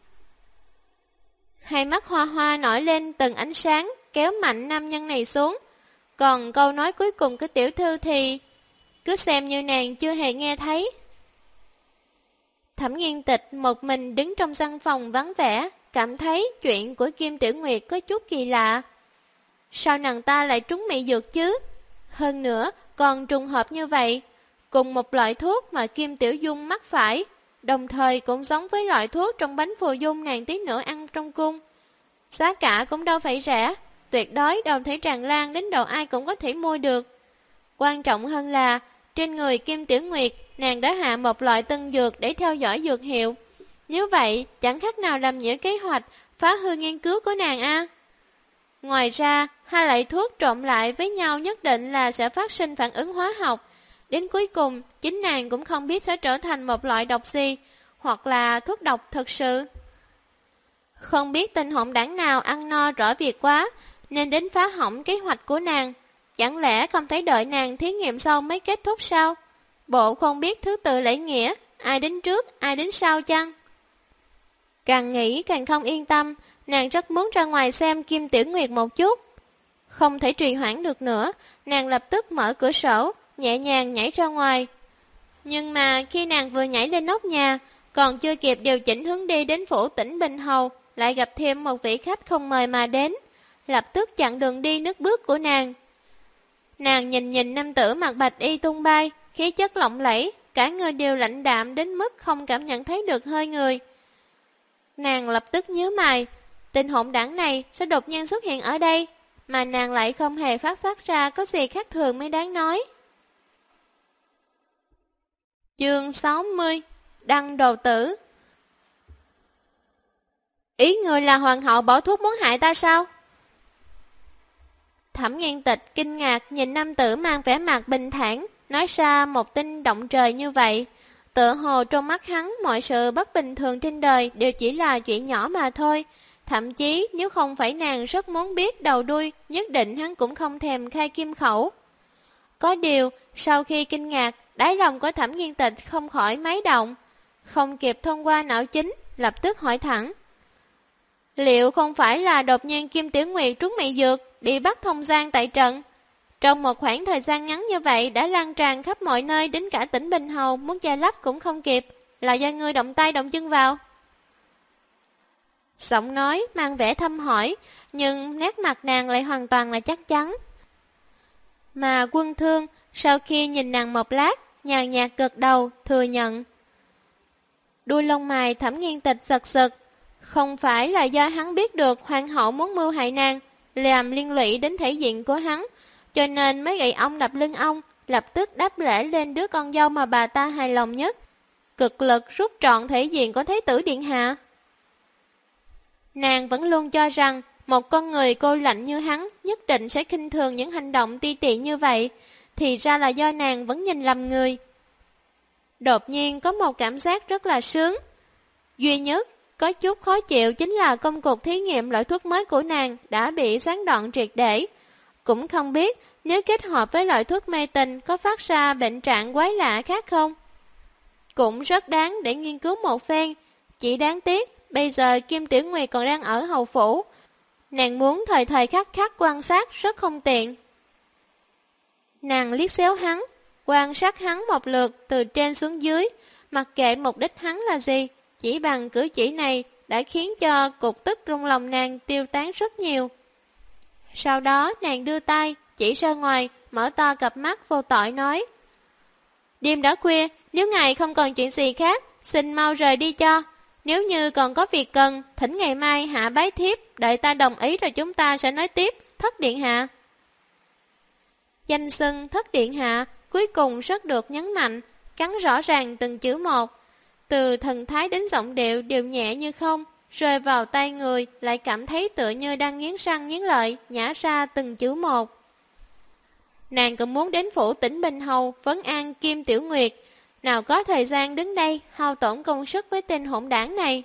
Hai mắt Hoa Hoa nổi lên từng ánh sáng, kéo mạnh nam nhân này xuống. Còn câu nói cuối cùng của tiểu thư thì cứ xem như nàng chưa hề nghe thấy. Thẩm Nghiên Tịch một mình đứng trong căn phòng vắng vẻ, cảm thấy chuyện của Kim Tiểu Nguyệt có chút kỳ lạ. Sao nàng ta lại trúng mị dược chứ? Hơn nữa, còn trùng hợp như vậy, cùng một loại thuốc mà Kim Tiểu Dung mắc phải, đồng thời cũng giống với loại thuốc trong bánh phù dung nàng tí nữa ăn trong cung. Giá cả cũng đâu phải rẻ, tuyệt đối đâu thể tràn lan đến độ ai cũng có thể mua được. Quan trọng hơn là, trên người Kim Tiểu Nguyệt, nàng đã hạ một loại tân dược để theo dõi dược hiệu. Nếu vậy, chẳng khác nào làm những kế hoạch phá hư nghiên cứu của nàng a. Ngoài ra, hai loại thuốc trộn lại với nhau nhất định là sẽ phát sinh phản ứng hóa học. Đến cuối cùng, chính nàng cũng không biết sẽ trở thành một loại độc gì, hoặc là thuốc độc thực sự. Không biết tên hỗn đảng nào ăn no rõ việc quá, nên đến phá hỏng kế hoạch của nàng. Chẳng lẽ không thấy đợi nàng thí nghiệm sau mới kết thúc sao? Bộ không biết thứ tự lễ nghĩa, ai đến trước, ai đến sau chăng? Càng nghĩ càng không yên tâm, nàng rất muốn ra ngoài xem Kim Tiểu Nguyệt một chút. Không thể trì hoãn được nữa, nàng lập tức mở cửa sổ, nhẹ nhàng nhảy ra ngoài. Nhưng mà khi nàng vừa nhảy lên nóc nhà, còn chưa kịp điều chỉnh hướng đi đến phủ tỉnh Bình Hầu, lại gặp thêm một vị khách không mời mà đến, lập tức chặn đường đi nước bước của nàng. Nàng nhìn nam tử mặc bạch y tung bay, khí chất lộng lẫy, cả người đều lạnh đạm đến mức không cảm nhận thấy được hơi người. Nàng lập tức nhíu mày, tên hỗn đảng này sẽ đột nhiên xuất hiện ở đây, mà nàng lại không hề phát giác ra có gì khác thường mới đáng nói. Chương 60 Đăng Đồ Tử. Ý người là hoàng hậu bỏ thuốc muốn hại ta sao? Thẩm Nghiên Tịch kinh ngạc nhìn nam tử mang vẻ mặt bình thản, nói ra một tin động trời như vậy. Tựa hồ trong mắt hắn, mọi sự bất bình thường trên đời đều chỉ là chuyện nhỏ mà thôi. Thậm chí nếu không phải nàng rất muốn biết đầu đuôi, nhất định hắn cũng không thèm khai kim khẩu. Có điều, sau khi kinh ngạc, đáy lòng của Thẩm Nghiên Tịch không khỏi máy động. Không kịp thông qua não chính, lập tức hỏi thẳng. Liệu không phải là đột nhiên Kim Tiểu Nguyệt trúng mị dược, bị bắt thông giang tại trận? Trong một khoảng thời gian ngắn như vậy đã lan tràn khắp mọi nơi, đến cả tỉnh Bình Hầu muốn che lấp cũng không kịp, là do ngươi động tay động chân vào. Giọng nói mang vẻ thăm hỏi, nhưng nét mặt nàng lại hoàn toàn là chắc chắn. Mà Quân Thương sau khi nhìn nàng một lát, nhàn nhạt gật đầu, thừa nhận. Đuôi lông mày Thẩm Nghiên Tịch giật giật, không phải là do hắn biết được hoàng hậu muốn mưu hại nàng, làm liên lụy đến thể diện của hắn, cho nên mới gậy ông đập lưng ông, lập tức đáp lễ lên đứa con dâu mà bà ta hài lòng nhất, cực lực rút trọn thể diện của Thái tử điện hạ. Nàng vẫn luôn cho rằng một con người cô lạnh như hắn nhất định sẽ khinh thường những hành động ti tị như vậy, thì ra là do nàng vẫn nhìn lầm người. Đột nhiên có một cảm giác rất là sướng. Duy nhất có chút khó chịu chính là công cuộc thí nghiệm loại thuốc mới của nàng đã bị gián đoạn triệt để. Cũng không biết nếu kết hợp với loại thuốc mê tình có phát ra bệnh trạng quái lạ khác không. Cũng rất đáng để nghiên cứu một phen. Chỉ đáng tiếc bây giờ Kim Tiểu Nguyệt còn đang ở hầu phủ, nàng muốn thời thời khắc khắc quan sát rất không tiện. Nàng liếc xéo hắn, quan sát hắn một lượt từ trên xuống dưới, mặc kệ mục đích hắn là gì, chỉ bằng cử chỉ này đã khiến cho cục tức trong lòng nàng tiêu tán rất nhiều. Sau đó nàng đưa tay chỉ ra ngoài, mở to cặp mắt vô tội nói: Đêm đã khuya, nếu ngài không còn chuyện gì khác, xin mau rời đi cho. Nếu như còn có việc cần, thỉnh ngày mai hạ bái thiếp, đợi ta đồng ý rồi chúng ta sẽ nói tiếp. Thất điện hạ. Danh xưng Thất điện hạ cuối cùng rất được nhấn mạnh, cắn rõ ràng từng chữ một. Từ thần thái đến giọng điệu đều nhẹ như không, rơi vào tay người lại cảm thấy tựa như đang nghiến răng nghiến lợi, nhả ra từng chữ một. Nàng cũng muốn đến phủ tỉnh Bình Hầu vấn an Kim Tiểu Nguyệt, nào có thời gian đứng đây hao tổn công sức với tên hỗn đảng này.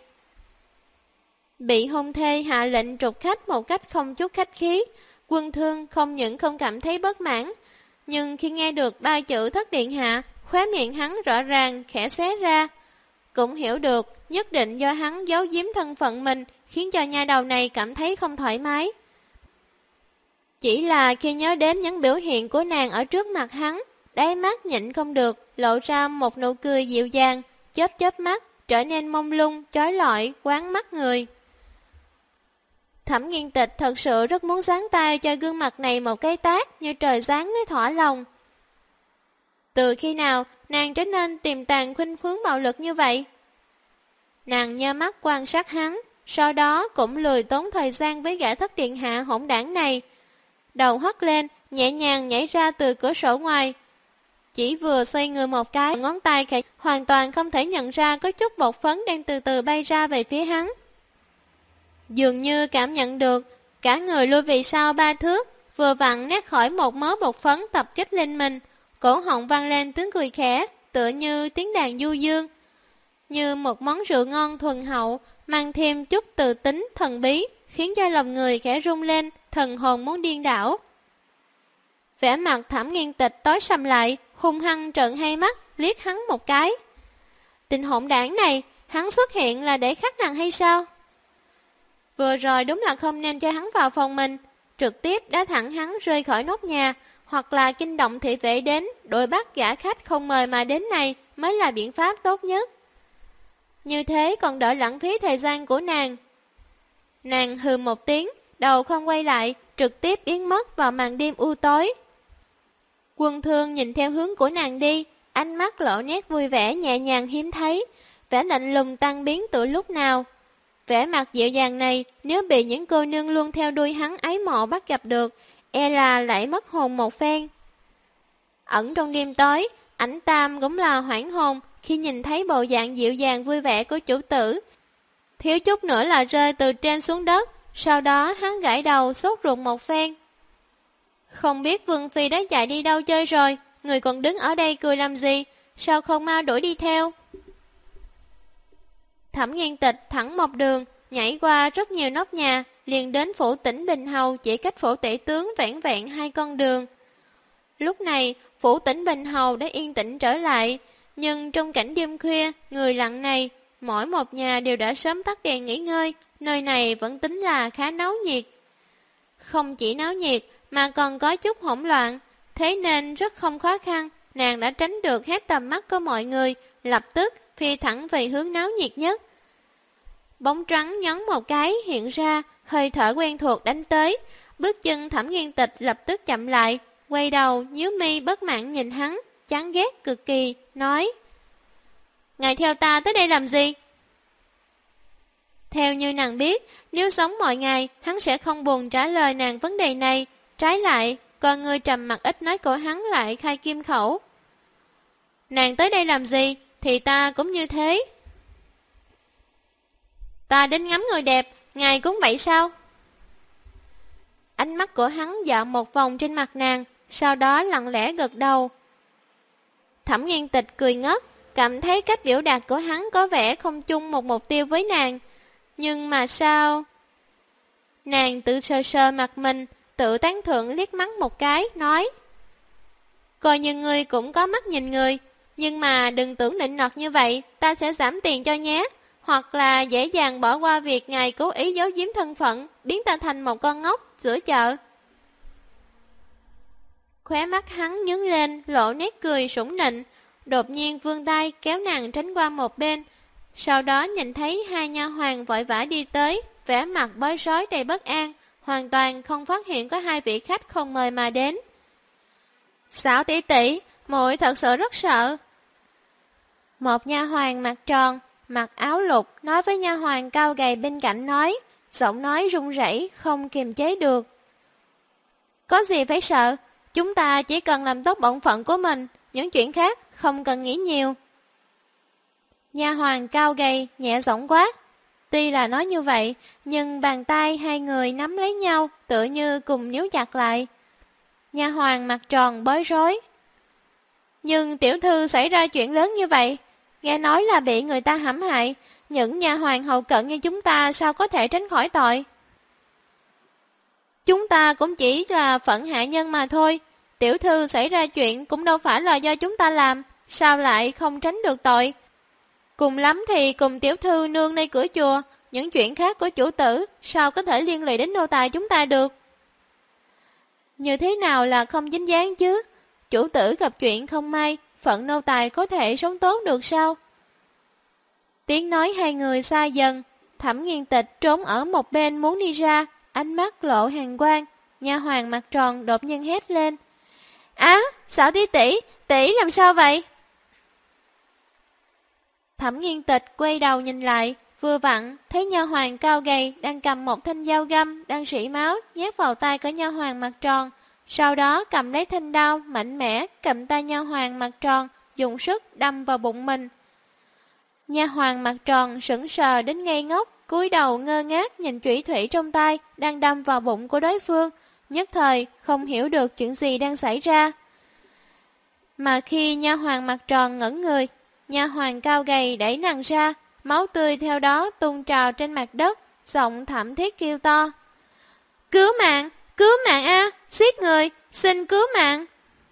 Bị hôn thê hạ lệnh trục khách một cách không chút khách khí, Quân Thương không những không cảm thấy bất mãn, nhưng khi nghe được ba chữ Thất điện hạ, khóe miệng hắn rõ ràng khẽ xé ra. Cũng hiểu được nhất định do hắn giấu giếm thân phận mình, khiến cho nha đầu này cảm thấy không thoải mái. Chỉ là khi nhớ đến những biểu hiện của nàng ở trước mặt hắn, đáy mắt nhịn không được, lộ ra một nụ cười dịu dàng, chớp chớp mắt, trở nên mông lung, chói lọi, quán mắt người. Thẩm Nghiên Tịch thật sự rất muốn giáng tay cho gương mặt này một cái tát như trời giáng với thỏa lòng. Từ khi nào nàng trở nên tiềm tàng khuynh hướng bạo lực như vậy? Nàng nheo mắt quan sát hắn, sau đó cũng lười tốn thời gian với gã Thất điện hạ hỗn đảng này. Đầu hất lên, nhẹ nhàng nhảy ra từ cửa sổ ngoài. Chỉ vừa xoay người một cái, ngón tay khẽ hoàn toàn không thể nhận ra có chút bột phấn đang từ từ bay ra về phía hắn. Dường như cảm nhận được, cả người lui về sau 3 thước, vừa vặn nét khỏi một mớ bột phấn tập kích lên mình, cổ họng vang lên tiếng cười khẽ, tựa như tiếng đàn du dương. Như một món rượu ngon thuần hậu, mang thêm chút từ tính thần bí, khiến cho lòng người khẽ rung lên, thần hồn muốn điên đảo. Vẻ mặt Thẩm Nghiên Tịch tối sầm lại, hung hăng trợn hai mắt, liếc hắn một cái. Tình hỗn đảng này, hắn xuất hiện là để khắc nàng hay sao? Vừa rồi đúng là không nên cho hắn vào phòng mình, trực tiếp đã thẳng hắn rơi khỏi nóc nhà, hoặc là kinh động thị vệ đến, đuổi bắt gã khách không mời mà đến này mới là biện pháp tốt nhất. Như thế còn đỡ lãng phí thời gian của nàng. Nàng hừ một tiếng, đầu không quay lại, trực tiếp biến mất vào màn đêm u tối. Quân Thương nhìn theo hướng của nàng đi, ánh mắt lộ nét vui vẻ nhẹ nhàng hiếm thấy, vẻ lạnh lùng tan biến từ lúc nào. Vẻ mặt dịu dàng này, nếu bị những cô nương luôn theo đuôi hắn ái mộ bắt gặp được, e là lại mất hồn một phen. Ẩn trong đêm tối, Ảnh Tam cũng là hoảng hồn khi nhìn thấy bộ dạng dịu dàng vui vẻ của chủ tử. Thiếu chút nữa là rơi từ trên xuống đất, sau đó hắn gãi đầu sốt ruột một phen. Không biết Vương Phi đã chạy đi đâu chơi rồi, người còn đứng ở đây cười làm gì, sao không mau đuổi đi theo? Thẩm Nghiên Tịch thẳng một đường, nhảy qua rất nhiều nóc nhà, liền đến phủ tỉnh Bình Hầu, chỉ cách phủ tể tướng vẻn vẹn 2 con đường. Lúc này, phủ tỉnh Bình Hầu đã yên tĩnh trở lại, nhưng trong cảnh đêm khuya, người lặng này, mỗi một nhà đều đã sớm tắt đèn nghỉ ngơi, Nơi này vẫn tính là khá náo nhiệt. Không chỉ náo nhiệt mà còn có chút hỗn loạn, thế nên rất không khó khăn, nàng đã tránh được hết tầm mắt của mọi người, lập tức phi thẳng về hướng náo nhiệt nhất. Bóng trắng nhấn một cái hiện ra, hơi thở quen thuộc đánh tới, bước chân Thẩm Nghiên Tịch lập tức chậm lại, quay đầu nhíu mi bất mãn nhìn hắn, chán ghét cực kỳ, nói: "Ngài theo ta tới đây làm gì?" Theo như nàng biết, nếu sống mọi ngày, hắn sẽ không buồn trả lời nàng vấn đề này. Trái lại, con người trầm mặc ít nói của hắn lại khai kim khẩu. "Nàng tới đây làm gì, thì ta cũng như thế." "Ta đến ngắm người đẹp, ngài cũng vậy sao?" Ánh mắt của hắn dạo một vòng trên mặt nàng, sau đó lặng lẽ gật đầu. Thẩm Nghiên Tịch cười ngất, cảm thấy cách biểu đạt của hắn có vẻ không chung một mục tiêu với nàng. Nhưng mà sao? Nàng tự sờ sờ mặt mình, tự tán thưởng liếc mắt một cái, nói: "Coi như ngươi cũng có mắt nhìn người, nhưng mà đừng tưởng nịnh nọt như vậy, ta sẽ giảm tiền cho nhé. Hoặc là dễ dàng bỏ qua việc ngài cố ý giấu giếm thân phận, biến ta thành một con ngốc giữa chợ." Khóe mắt hắn nhướng lên, lộ nét cười sủng nịnh, đột nhiên vươn tay kéo nàng tránh qua một bên. Sau đó nhìn thấy hai nha hoàn vội vã đi tới, vẻ mặt bối rối đầy bất an, hoàn toàn không phát hiện có hai vị khách không mời mà đến. "Xảo tỷ tỷ, muội thật sự rất sợ." Một nha hoàn mặt tròn, mặc áo lục nói với nha hoàn cao gầy bên cạnh nói, giọng nói run rẩy không kiềm chế được: "Có gì phải sợ, chúng ta chỉ cần làm tốt bổn phận của mình, những chuyện khác không cần nghĩ nhiều." Nha hoàn cao gầy nhẹ giọng quát. Tuy là nói như vậy, nhưng bàn tay hai người nắm lấy nhau, tựa như cùng níu chặt lại. Nha hoàn mặt tròn bối rối: "Nhưng tiểu thư xảy ra chuyện lớn như vậy, nghe nói là bị người ta hãm hại, những nha hoàn hậu cận như chúng ta sao có thể tránh khỏi tội?" "Chúng ta cũng chỉ là phận hạ nhân mà thôi, tiểu thư xảy ra chuyện cũng đâu phải là do chúng ta làm, sao lại không tránh được tội? Cùng lắm thì cùng tiểu thư nương nơi cửa chùa, những chuyện khác của chủ tử sao có thể liên lụy đến nô tài chúng ta được?" "Như thế nào là không dính dáng chứ? Chủ tử gặp chuyện không may, phận nô tài có thể sống tốt được sao?" Tiếng nói hai người xa dần, Thẩm Nghiên Tịch trốn ở một bên muốn đi ra, ánh mắt lộ hàn quang. Nha hoàn mặt tròn đột nhiên hét lên: "Á, Xảo tỷ tỷ, tỷ làm sao vậy?" Thẩm Nghiên Tịch quay đầu nhìn lại, vừa vặn thấy nha hoàn cao gầy đang cầm một thanh dao găm đang rỉ máu nhét vào tay của nha hoàn mặt tròn, sau đó cầm lấy thanh đao mạnh mẽ cầm tay nha hoàn mặt tròn, dùng sức đâm vào bụng mình. Nha hoàn mặt tròn sững sờ đến ngây ngốc, cúi đầu ngơ ngác nhìn chủy thủy trong tay đang đâm vào bụng của đối phương, nhất thời không hiểu được chuyện gì đang xảy ra. Mà khi nha hoàn mặt tròn ngẩn người, nha hoàn cao gầy đẩy nàng ra, máu tươi theo đó tuôn trào trên mặt đất, giọng thảm thiết kêu to: cứu mạng a, giết người, xin cứu mạng."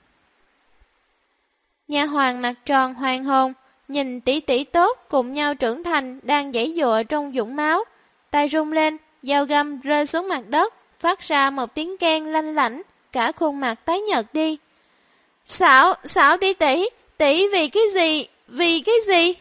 Nha hoàn mặt tròn hoàn hồn, nhìn tỷ tỷ tốt cùng nhau trưởng thành đang giãy giụa trong vũng máu, tay rung lên, dao găm rơi xuống mặt đất, phát ra một tiếng keng lanh lảnh, cả khuôn mặt tái nhợt đi. Xảo tỷ tỷ vì cái gì?"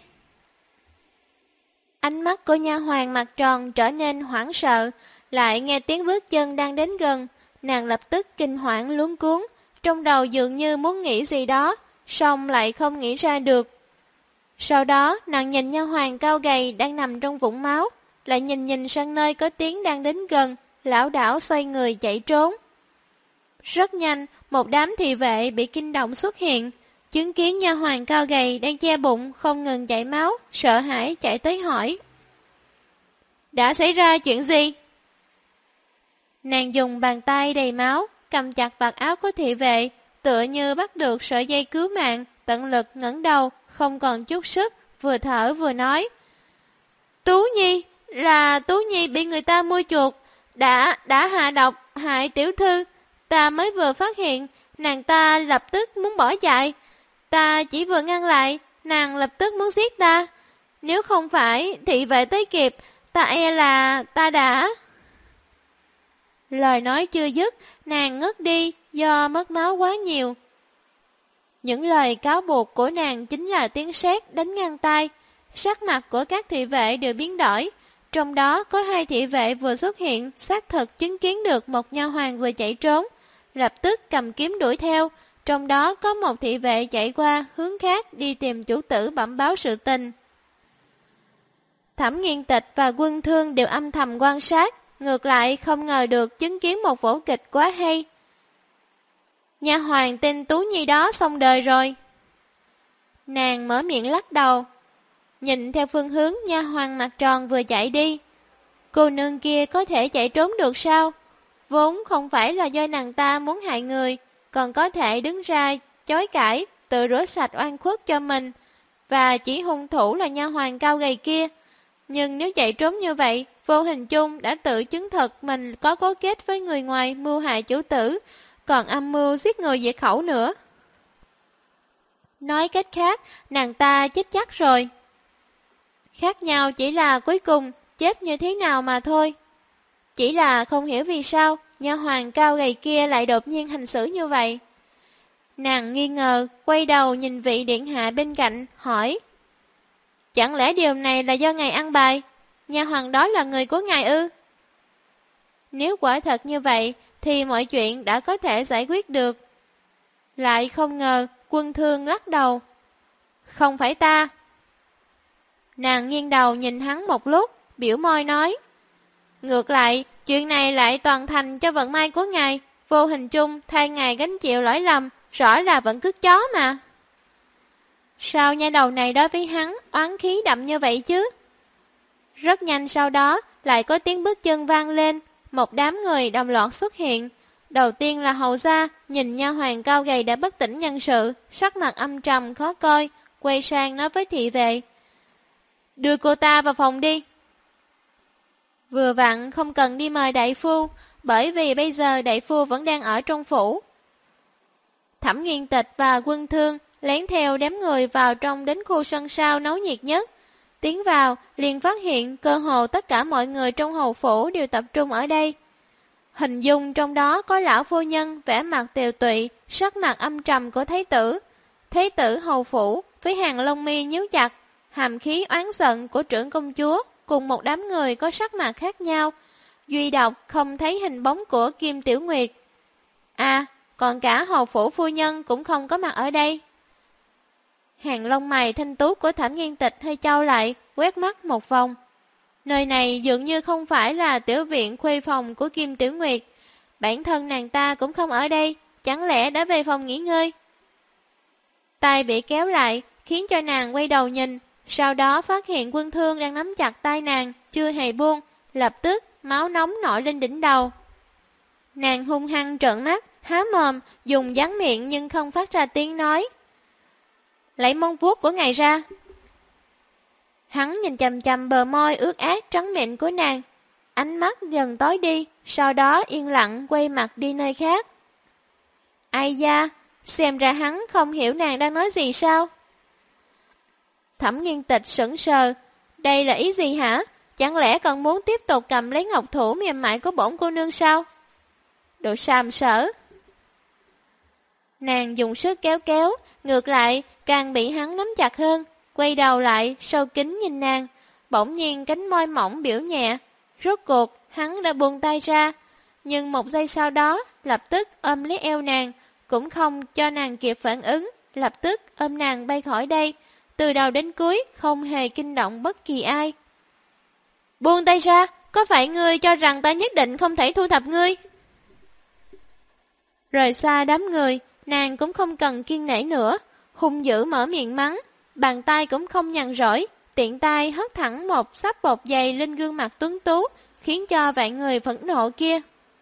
Ánh mắt của nha hoàn mặt tròn trở nên hoảng sợ, lại nghe tiếng bước chân đang đến gần, nàng lập tức kinh hoảng luống cuống, trong đầu dường như muốn nghĩ gì đó, song lại không nghĩ ra được. Sau đó, nàng nhìn nha hoàn cao gầy đang nằm trong vũng máu, lại nhìn sang nơi có tiếng đang đến gần, lảo đảo xoay người chạy trốn. Rất nhanh, một đám thị vệ bị kinh động xuất hiện, chứng kiến nha hoàn cao gầy đang che bụng không ngừng chảy máu, sợ hãi chạy tới hỏi: "Đã xảy ra chuyện gì?" Nàng dùng bàn tay đầy máu cầm chặt vạt áo của thị vệ, tựa như bắt được sợi dây cứu mạng, tận lực ngẩng đầu, không còn chút sức, vừa thở vừa nói: Tú Nhi bị người ta mua chuộc, đã hạ độc hại tiểu thư, ta mới vừa phát hiện, nàng ta lập tức muốn bỏ chạy, ta chỉ vừa ngăn lại, nàng lập tức muốn giết ta. Nếu không phải thị vệ tới kịp, Ta e là ta đã... Lời nói chưa dứt, nàng ngất đi do mất máu quá nhiều. Những lời cáo buộc của nàng chính là tiếng sét đánh ngang tai. Sắc mặt của các thị vệ đều biến đổi. Trong đó có 2 thị vệ vừa xuất hiện, xác thực chứng kiến được một nha hoàn vừa chạy trốn. Lập tức cầm kiếm đuổi theo. Trong đó có một thị vệ chạy qua hướng khác đi tìm chủ tử bẩm báo sự tình. Thẩm Nghiên Tịch và Quân Thương đều âm thầm quan sát. Ngược lại không ngờ được chứng kiến một vở kịch quá hay. Nha hoàn tên Tú Nhi đó xong đời rồi. Nàng mở miệng lắc đầu, nhìn theo phương hướng nha hoàn mặt tròn vừa chạy đi. Cô nương kia có thể chạy trốn được sao? Vốn không phải là do nàng ta muốn hại người, còn có thể đứng ra chối cãi, tự rửa sạch oan khuất cho mình, và chỉ hung thủ là nha hoàn cao gầy kia. Nhưng nếu chạy trốn như vậy, vô hình chung đã tự chứng thực mình có cấu kết với người ngoài mưu hại chủ tử, còn âm mưu giết người diệt khẩu nữa. Nói cách khác, nàng ta chết chắc rồi. Khác nhau chỉ là cuối cùng chết như thế nào mà thôi. Chỉ là không hiểu vì sao nha hoàn cao gầy kia lại đột nhiên hành xử như vậy. Nàng nghi ngờ, quay đầu nhìn vị điện hạ bên cạnh, hỏi: Chẳng lẽ điều này là do ngài ăn bài? Nha hoàn đó là người của ngài ư? Nếu quả thật như vậy, thì mọi chuyện đã có thể giải quyết được. Lại không ngờ, Quân Thương lắc đầu. Không phải ta. Nàng nghiêng đầu nhìn hắn một lúc, biểu môi nói: Ngược lại, chuyện này lại toàn thành cho vận may của ngài, vô hình chung thay ngài gánh chịu lỗi lầm, rõ là vẫn cướp chó mà. Sao nha đầu này đối với hắn oán khí đậm như vậy chứ? Rất nhanh sau đó, lại có tiếng bước chân vang lên, một đám người đồng loạt xuất hiện. Đầu tiên là hầu gia, nhìn nha hoàn cao gầy đã bất tỉnh nhân sự, sắc mặt âm trầm khó coi, quay sang nói với thị vệ: Đưa cô ta vào phòng đi. Vừa vặn không cần đi mời đại phu, bởi vì bây giờ đại phu vẫn đang ở trong phủ. Thẩm Nghiên Tịch và Quân Thương lén theo đám người vào trong đến khu sân sau náo nhiệt nhất. Tiến vào, liền phát hiện cơ hồ tất cả mọi người trong hầu phủ đều tập trung ở đây. Hình dung trong đó có lão phu nhân vẻ mặt tiều tụy, sắc mặt âm trầm của thái tử. Thái tử hầu phủ với hàng lông mi nhíu chặt, hàm khí oán giận của trưởng công chúa cùng một đám người có sắc mặt khác nhau. Duy độc không thấy hình bóng của Kim Tiểu Nguyệt. À, còn cả hầu phủ phu nhân cũng không có mặt ở đây. Hàng lông mày thanh tú của Thẩm Nghiên Tịch hơi chau lại, quét mắt một vòng. Nơi này dường như không phải là tiểu viện khuê phòng của Kim Tiểu Nguyệt. Bản thân nàng ta cũng không ở đây, chẳng lẽ đã về phòng nghỉ ngơi? Tay bị kéo lại, khiến cho nàng quay đầu nhìn, sau đó phát hiện Quân Thương đang nắm chặt tay nàng, chưa hề buông, lập tức máu nóng nổi lên đỉnh đầu. Nàng hung hăng trợn mắt, há mồm, dùng dán miệng nhưng không phát ra tiếng nói. Lấy mông vuốt của ngài ra. Hắn nhìn chằm chằm bờ môi ướt át trắng mịn của nàng, ánh mắt dần tối đi, sau đó yên lặng quay mặt đi nơi khác. Ai da, xem ra hắn không hiểu nàng đang nói gì sao? Thẩm Nghiên Tịch sững sờ, đây là ý gì hả? Chẳng lẽ còn muốn tiếp tục cầm lấy ngọc thủ mềm mại của bổn cô nương sao? Đồ sàm sỡ. Nàng dùng sức kéo kéo, ngược lại càng bị hắn nắm chặt hơn, quay đầu lại sâu kính nhìn nàng, bỗng nhiên cánh môi mỏng biểu nhẹ. Rốt cuộc hắn đã buông tay ra, nhưng một giây sau đó lập tức ôm lấy eo nàng, cũng không cho nàng kịp phản ứng, lập tức ôm nàng bay khỏi đây, từ đầu đến cuối không hề kinh động bất kỳ ai. Buông tay ra, có phải ngươi cho rằng ta nhất định không thể thu thập ngươi? Rời xa đám người, nàng cũng không cần kiên nể nữa, hung dữ mở miệng mắng, bàn tay cũng không nhàn rỗi, tiện tay hất thẳng một sắp bột dày lên gương mặt tuấn tú, khiến cho vạn người phẫn nộ kia.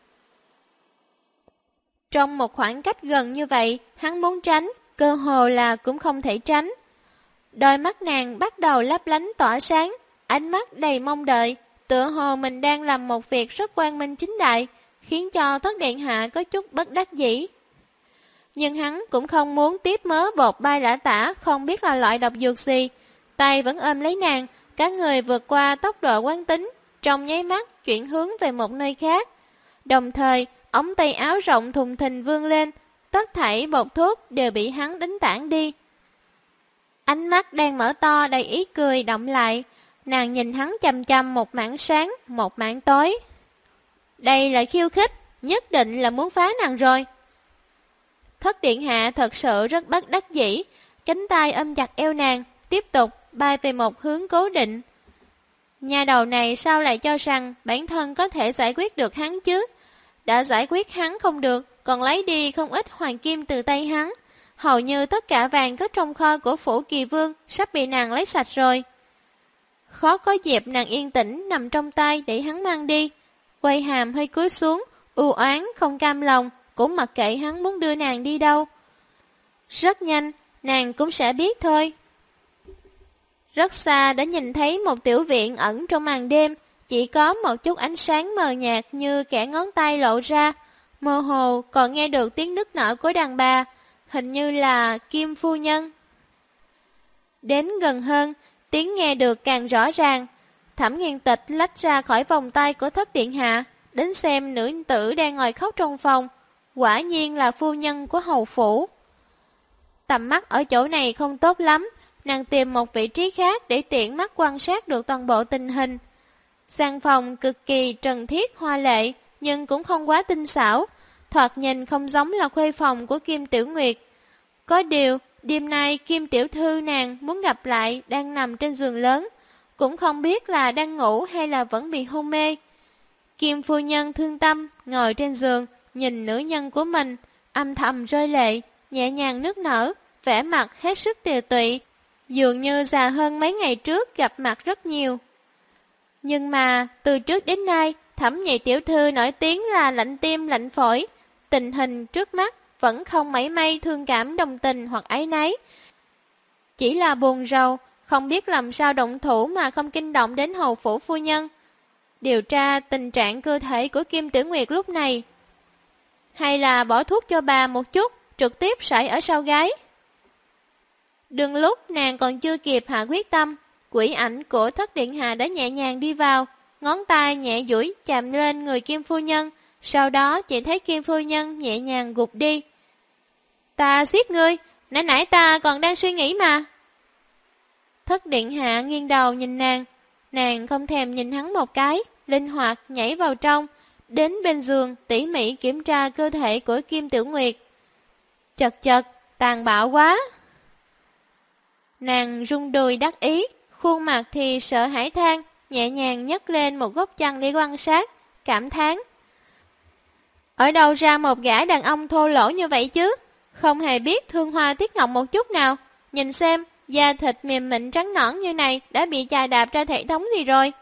Trong một khoảng cách gần như vậy, hắn muốn tránh, cơ hồ là cũng không thể tránh. Đôi mắt nàng bắt đầu lấp lánh tỏa sáng, ánh mắt đầy mong đợi, tựa hồ mình đang làm một việc rất quang minh chính đại, khiến cho Thất Điện Hạ có chút bất đắc dĩ. Nhưng hắn cũng không muốn tiếp mớ bột bay lả tả, không biết là loại độc dược gì. Tay vẫn ôm lấy nàng, cả người vượt qua tốc độ quán tính, trong nháy mắt chuyển hướng về một nơi khác. Đồng thời, ống tay áo rộng thùng thình vươn lên, tất thảy bột thuốc đều bị hắn đánh tản đi. Ánh mắt đang mở to đầy ý cười động lại, nàng nhìn hắn chằm chằm một mảng sáng, một mảng tối. Đây là khiêu khích, nhất định là muốn phá nàng rồi. Thất điện hạ thật sự rất bất đắc dĩ, cánh tay ôm chặt eo nàng, tiếp tục bay về một hướng cố định. Nhà đầu này sao lại cho rằng bản thân có thể giải quyết được hắn chứ? Đã giải quyết hắn không được, còn lấy đi không ít hoàng kim từ tay hắn. Hầu như tất cả vàng có trong kho của phủ Kỳ Vương sắp bị nàng lấy sạch rồi. Khó có dịp nàng yên tĩnh nằm trong tay để hắn mang đi. Quay hàm hơi cúi xuống, u oán không cam lòng, cũng mặc kệ hắn muốn đưa nàng đi đâu. Rất nhanh, nàng cũng sẽ biết thôi. Rất xa đã nhìn thấy một tiểu viện ẩn trong màn đêm, chỉ có một chút ánh sáng mờ nhạt như kẻ ngón tay lộ ra. Mơ hồ còn nghe được tiếng nức nở của đàn bà, hình như là Kim phu nhân. Đến gần hơn, tiếng nghe được càng rõ ràng. Thẩm Nghiên Tịch lách ra khỏi vòng tay của Thất điện hạ, đến xem nữ tử đang ngồi khóc trong phòng. Quả nhiên là phu nhân của hầu phủ. Tầm mắt ở chỗ này không tốt lắm, nàng tìm một vị trí khác để tiện mắt quan sát được toàn bộ tình hình. Gian phòng cực kỳ trần thiết hoa lệ, nhưng cũng không quá tinh xảo, thoạt nhìn không giống là khuê phòng của Kim Tiểu Nguyệt. Có điều, đêm nay Kim Tiểu Thư nàng muốn gặp lại đang nằm trên giường lớn, cũng không biết là đang ngủ hay là vẫn bị hôn mê. Kim phu nhân thương tâm, ngồi trên giường, nhìn nữ nhân của mình, âm thầm rơi lệ, nhẹ nhàng nức nở, vẻ mặt hết sức tiều tụy, dường như già hơn mấy ngày trước gặp mặt rất nhiều. Nhưng mà, từ trước đến nay, Thẩm Nhị Tiểu Thư nổi tiếng là lạnh tim lạnh phổi, tình hình trước mắt vẫn không mảy may thương cảm đồng tình hoặc áy náy. Chỉ là buồn rầu, không biết làm sao động thủ mà không kinh động đến hầu phủ phu nhân. Điều tra tình trạng cơ thể của Kim Tử Nguyệt lúc này. Hay là bỏ thuốc cho bà một chút, trực tiếp sải ở sau gáy. Đừng lúc nàng còn chưa kịp hạ quyết tâm, quỷ ảnh của Thất điện hạ đã nhẹ nhàng đi vào, ngón tay nhẹ duỗi chạm lên người Kim phu nhân, sau đó chỉ thấy Kim phu nhân nhẹ nhàng gục đi. Ta giết ngươi, nãy nãy ta còn đang suy nghĩ mà. Thất điện hạ nghiêng đầu nhìn nàng không thèm nhìn hắn một cái, linh hoạt nhảy vào trong, đến bên giường tỉ mỉ kiểm tra cơ thể của Kim Tiểu Nguyệt. Chật chật, tàn bạo quá. Nàng rung đùi đắc ý, khuôn mặt thì sợ hãi than, nhẹ nhàng nhấc lên một góc chăn để quan sát, cảm thán. Ở đâu ra một gã đàn ông thô lỗ như vậy chứ? Không hề biết thương hoa tiếc ngọc một chút nào. Nhìn xem, da thịt mềm mịn trắng nõn như này đã bị chà đạp ra thể thống gì rồi.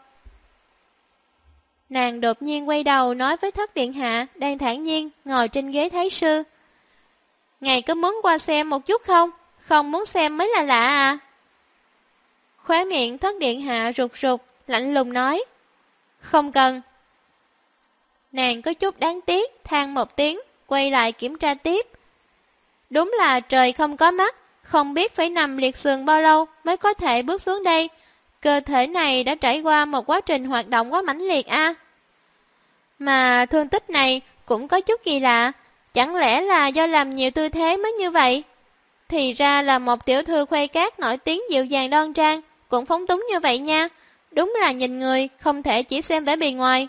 Nàng đột nhiên quay đầu nói với Thất điện hạ đang thản nhiên ngồi trên ghế thái sư. Ngài có muốn qua xem một chút không? Không muốn xem mới là lạ à? Khóe miệng Thất điện hạ rụt rụt, lạnh lùng nói. Không cần. Nàng có chút đáng tiếc, than một tiếng, quay lại kiểm tra tiếp. Đúng là trời không có mắt, không biết phải nằm liệt giường bao lâu mới có thể bước xuống đây. Cơ thể này đã trải qua một quá trình hoạt động quá mãnh liệt a. Mà thương tích này cũng có chút kỳ lạ, chẳng lẽ là do làm nhiều tư thế mới như vậy? Thì ra là một tiểu thư khuê cát nổi tiếng dịu dàng đoan trang, cũng phóng túng như vậy nha. Đúng là nhìn người, không thể chỉ xem vẻ bề ngoài.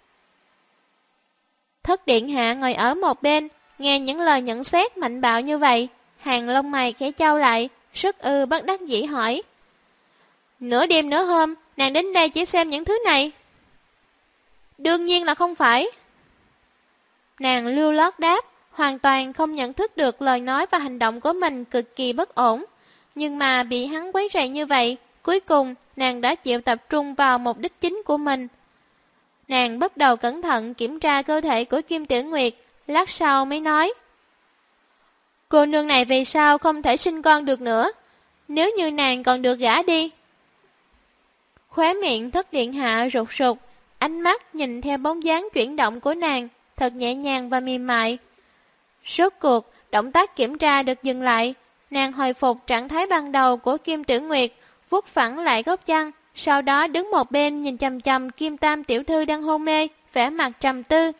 Thất điện hạ ngồi ở một bên, nghe những lời nhận xét mạnh bạo như vậy, hàng lông mày khẽ chau lại, rất bất đắc dĩ hỏi. Nửa đêm nửa hôm, nàng đến đây chỉ xem những thứ này? Đương nhiên là không phải. Nàng lưu lót đáp, hoàn toàn không nhận thức được lời nói và hành động của mình cực kỳ bất ổn. Nhưng mà bị hắn quấy rầy như vậy, cuối cùng nàng đã chịu tập trung vào mục đích chính của mình. Nàng bắt đầu cẩn thận kiểm tra cơ thể của Kim Tiểu Nguyệt, lát sau mới nói. Cô nương này về sau không thể sinh con được nữa, nếu như nàng còn được gả đi. Khóe miệng Thất điện hạ rụt rụt, ánh mắt nhìn theo bóng dáng chuyển động của nàng, thật nhẹ nhàng và mềm mại. Rốt cuộc, động tác kiểm tra được dừng lại, nàng hồi phục trạng thái ban đầu của Kim Tiểu Nguyệt, vuốt phẳng lại góc chăn, sau đó đứng một bên nhìn chằm chằm Kim Tam tiểu thư đang hôn mê, vẻ mặt trầm tư.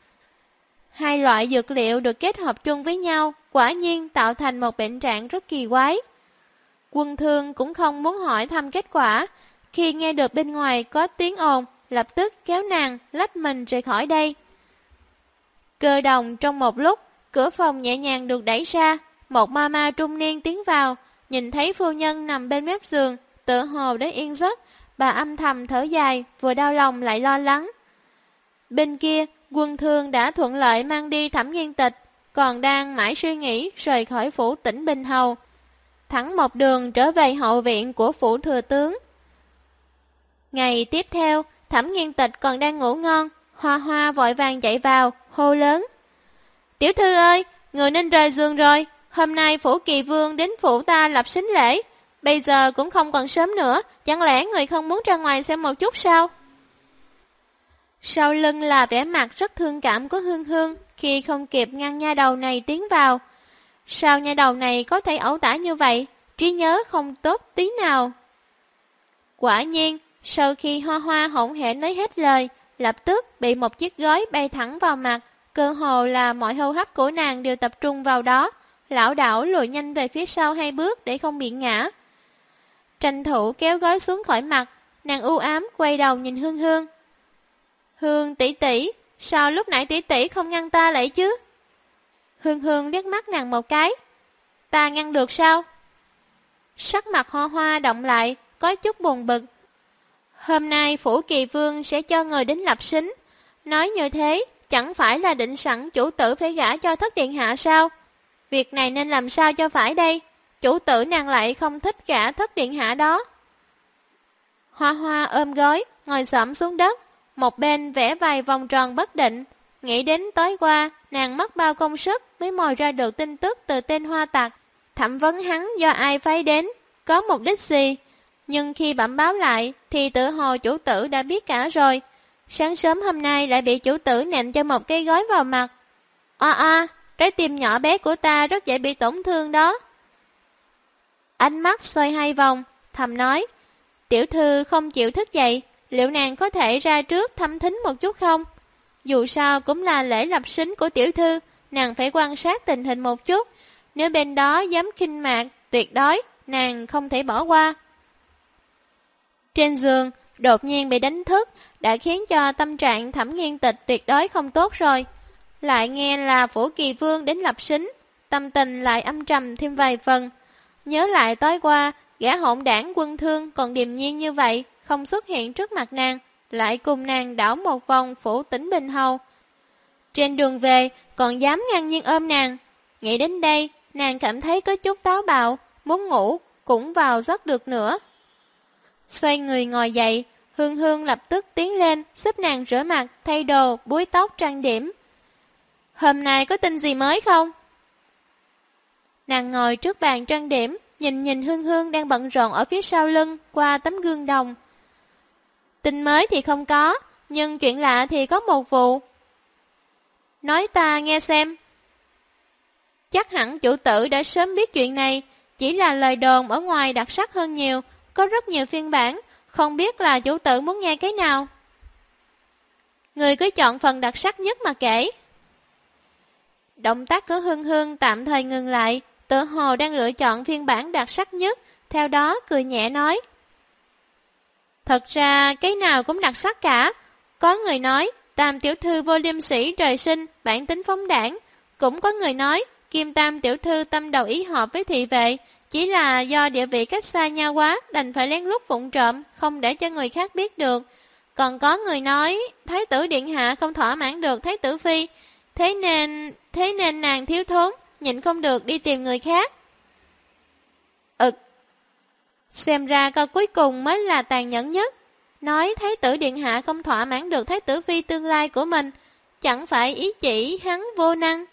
Hai loại dược liệu được kết hợp chung với nhau, quả nhiên tạo thành một bệnh trạng rất kỳ quái. Quân Thương cũng không muốn hỏi thăm kết quả, khi nghe được bên ngoài có tiếng ồn, lập tức kéo nàng lách mình rời khỏi đây. Cơ đồng trong một lúc, cửa phòng nhẹ nhàng được đẩy ra, một ma trung niên tiến vào, nhìn thấy phu nhân nằm bên mép giường, tựa hồ đã yên giấc, bà âm thầm thở dài, vừa đau lòng lại lo lắng. Bên kia, Quân Thương đã thuận lợi mang đi Thẩm Nghiên Tịch, còn đang mãi suy nghĩ rời khỏi phủ Tỉnh Bình Hầu, thẳng một đường trở về hậu viện của phủ thừa tướng. Ngày tiếp theo, Thẩm Nghiên Tịch còn đang ngủ ngon, Hoa Hoa vội vàng chạy vào, hô lớn. Tiểu thư ơi, người nên rời giường rồi, hôm nay phủ Kỳ Vương đến phủ ta lập sính lễ, bây giờ cũng không còn sớm nữa, chẳng lẽ người không muốn ra ngoài xem một chút sao? Sau lưng là vẻ mặt rất thương cảm của Hương Hương khi không kịp ngăn nha đầu này tiến vào. Sao nha đầu này có thể ẩu tả như vậy, trí nhớ không tốt tí nào. Quả nhiên, sau khi Hoa Hoa hỗn hển nói hết lời, lập tức bị một chiếc gối bay thẳng vào mặt, cơ hồ là mọi hô hấp của nàng đều tập trung vào đó, lảo đảo lùi nhanh về phía sau 2 bước để không bị ngã. Tranh thủ kéo gối xuống khỏi mặt, nàng u ám quay đầu nhìn Hương Hương. Hương tỷ tỷ, sao lúc nãy tỷ tỷ không ngăn ta lại chứ? Hương Hương liếc mắt nàng một cái. Ta ngăn được sao? Sắc mặt Hoa Hoa động lại, có chút buồn bực. Hôm nay phủ Kỳ Vương sẽ cho người đến lập sính. Nói như thế, chẳng phải là định sẵn chủ tử phải gả cho Thất Điện Hạ sao? Việc này nên làm sao cho phải đây? Chủ tử nàng lại không thích gả Thất Điện Hạ đó. Hoa Hoa ôm gối, ngồi xổm xuống đất, một bên vẽ vài vòng tròn bất định. Nghĩ đến tối qua, nàng mất bao công sức mới mò ra được tin tức từ tên Hoa Tặc, thẩm vấn hắn do ai phái đến, có mục đích gì. Nhưng khi bẩm báo lại, thì tự hồ chủ tử đã biết cả rồi. Sáng sớm hôm nay lại bị chủ tử nện cho một cây gói vào mặt. Trái tim nhỏ bé của ta rất dễ bị tổn thương đó. Ánh mắt xoay 2 vòng, thầm nói, tiểu thư không chịu thức dậy, liệu nàng có thể ra trước thăm thính một chút không? Dù sao cũng là lễ lập sính của tiểu thư, nàng phải quan sát tình hình một chút. Nếu bên đó dám khinh mạc, tuyệt đối, nàng không thể bỏ qua. Trên giường, đột nhiên bị đánh thức, đã khiến cho tâm trạng Thẩm Nghiên Tịch tuyệt đối không tốt rồi. Lại nghe là phủ Kỳ Vương đến lập sính, tâm tình lại âm trầm thêm vài phần. Nhớ lại tối qua, gã hỗn đảng Quân Thương còn điềm nhiên như vậy, không xuất hiện trước mặt nàng, lại cùng nàng đảo một vòng phủ Tỉnh Bình Hầu. Trên đường về, còn dám ngang nhiên ôm nàng. Nghĩ đến đây, nàng cảm thấy có chút táo bạo, muốn ngủ, cũng vào giấc được nữa. Xoay người ngồi dậy, Hương Hương lập tức tiến lên, giúp nàng rửa mặt, thay đồ, búi tóc, trang điểm. Hôm nay có tin gì mới không? Nàng ngồi trước bàn trang điểm, nhìn Hương Hương đang bận rộn ở phía sau lưng, qua tấm gương đồng. Tin mới thì không có, nhưng chuyện lạ thì có một vụ. Nói ta nghe xem. Chắc hẳn chủ tử đã sớm biết chuyện này, chỉ là lời đồn ở ngoài đặc sắc hơn nhiều, có rất nhiều phiên bản, không biết là chủ tử muốn nghe cái nào. Người cứ chọn phần đặc sắc nhất mà kể. Động tác của Hương Hương tạm thời ngừng lại, tự hồ đang lựa chọn phiên bản đặc sắc nhất, theo đó cười nhẹ nói. Thật ra cái nào cũng đặc sắc cả, có người nói Tam tiểu thư vô liêm sỉ trời sinh, bản tính phóng đảng, cũng có người nói Kim Tam tiểu thư tâm đầu ý hợp với thị vệ, chỉ là do địa vị cách xa nhau quá, đành phải lén lút vụng trộm, không để cho người khác biết được. Còn có người nói Thái tử điện hạ không thỏa mãn được Thái tử phi, thế nên nàng thiếu thốn, nhịn không được đi tìm người khác. Xem ra câu cuối cùng mới là tàn nhẫn nhất. Nói Thái tử điện hạ không thỏa mãn được Thái tử phi tương lai của mình, chẳng phải ý chỉ hắn vô năng.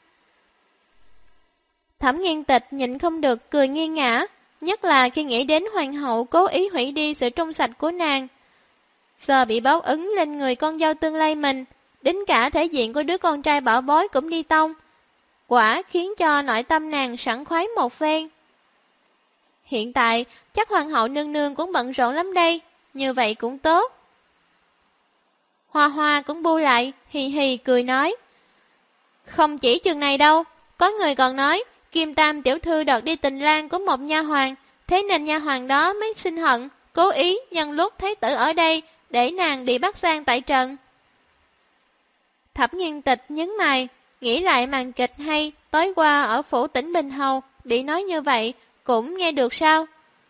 Thẩm Nghiên Tịch nhịn không được cười nghiêng ngã, nhất là khi nghĩ đến hoàng hậu cố ý hủy đi sự trong sạch của nàng. Giờ bị báo ứng lên người con dâu tương lai mình, đến cả thể diện của đứa con trai bảo bối cũng đi tông. Quả khiến cho nội tâm nàng sảng khoái một phen. Hiện tại, chắc hoàng hậu nương nương cũng bận rộn lắm đây. như vậy cũng tốt. Hoa Hoa cũng bu lại, hì hì cười nói. Không chỉ chừng này đâu, có người còn nói Kim Tam tiểu thư đợt đi tình lang của một nha hoàn, thế nên nha hoàn đó mới sinh hận, cố ý nhân lúc thái tử ở đây để nàng bị bắt sang tại trận. Thẩm Nghiên Tịch nhấn mày, nghĩ lại màn kịch hay tối qua ở phủ Tỉnh Bình Hầu bị nói như vậy, cũng nghe được sao?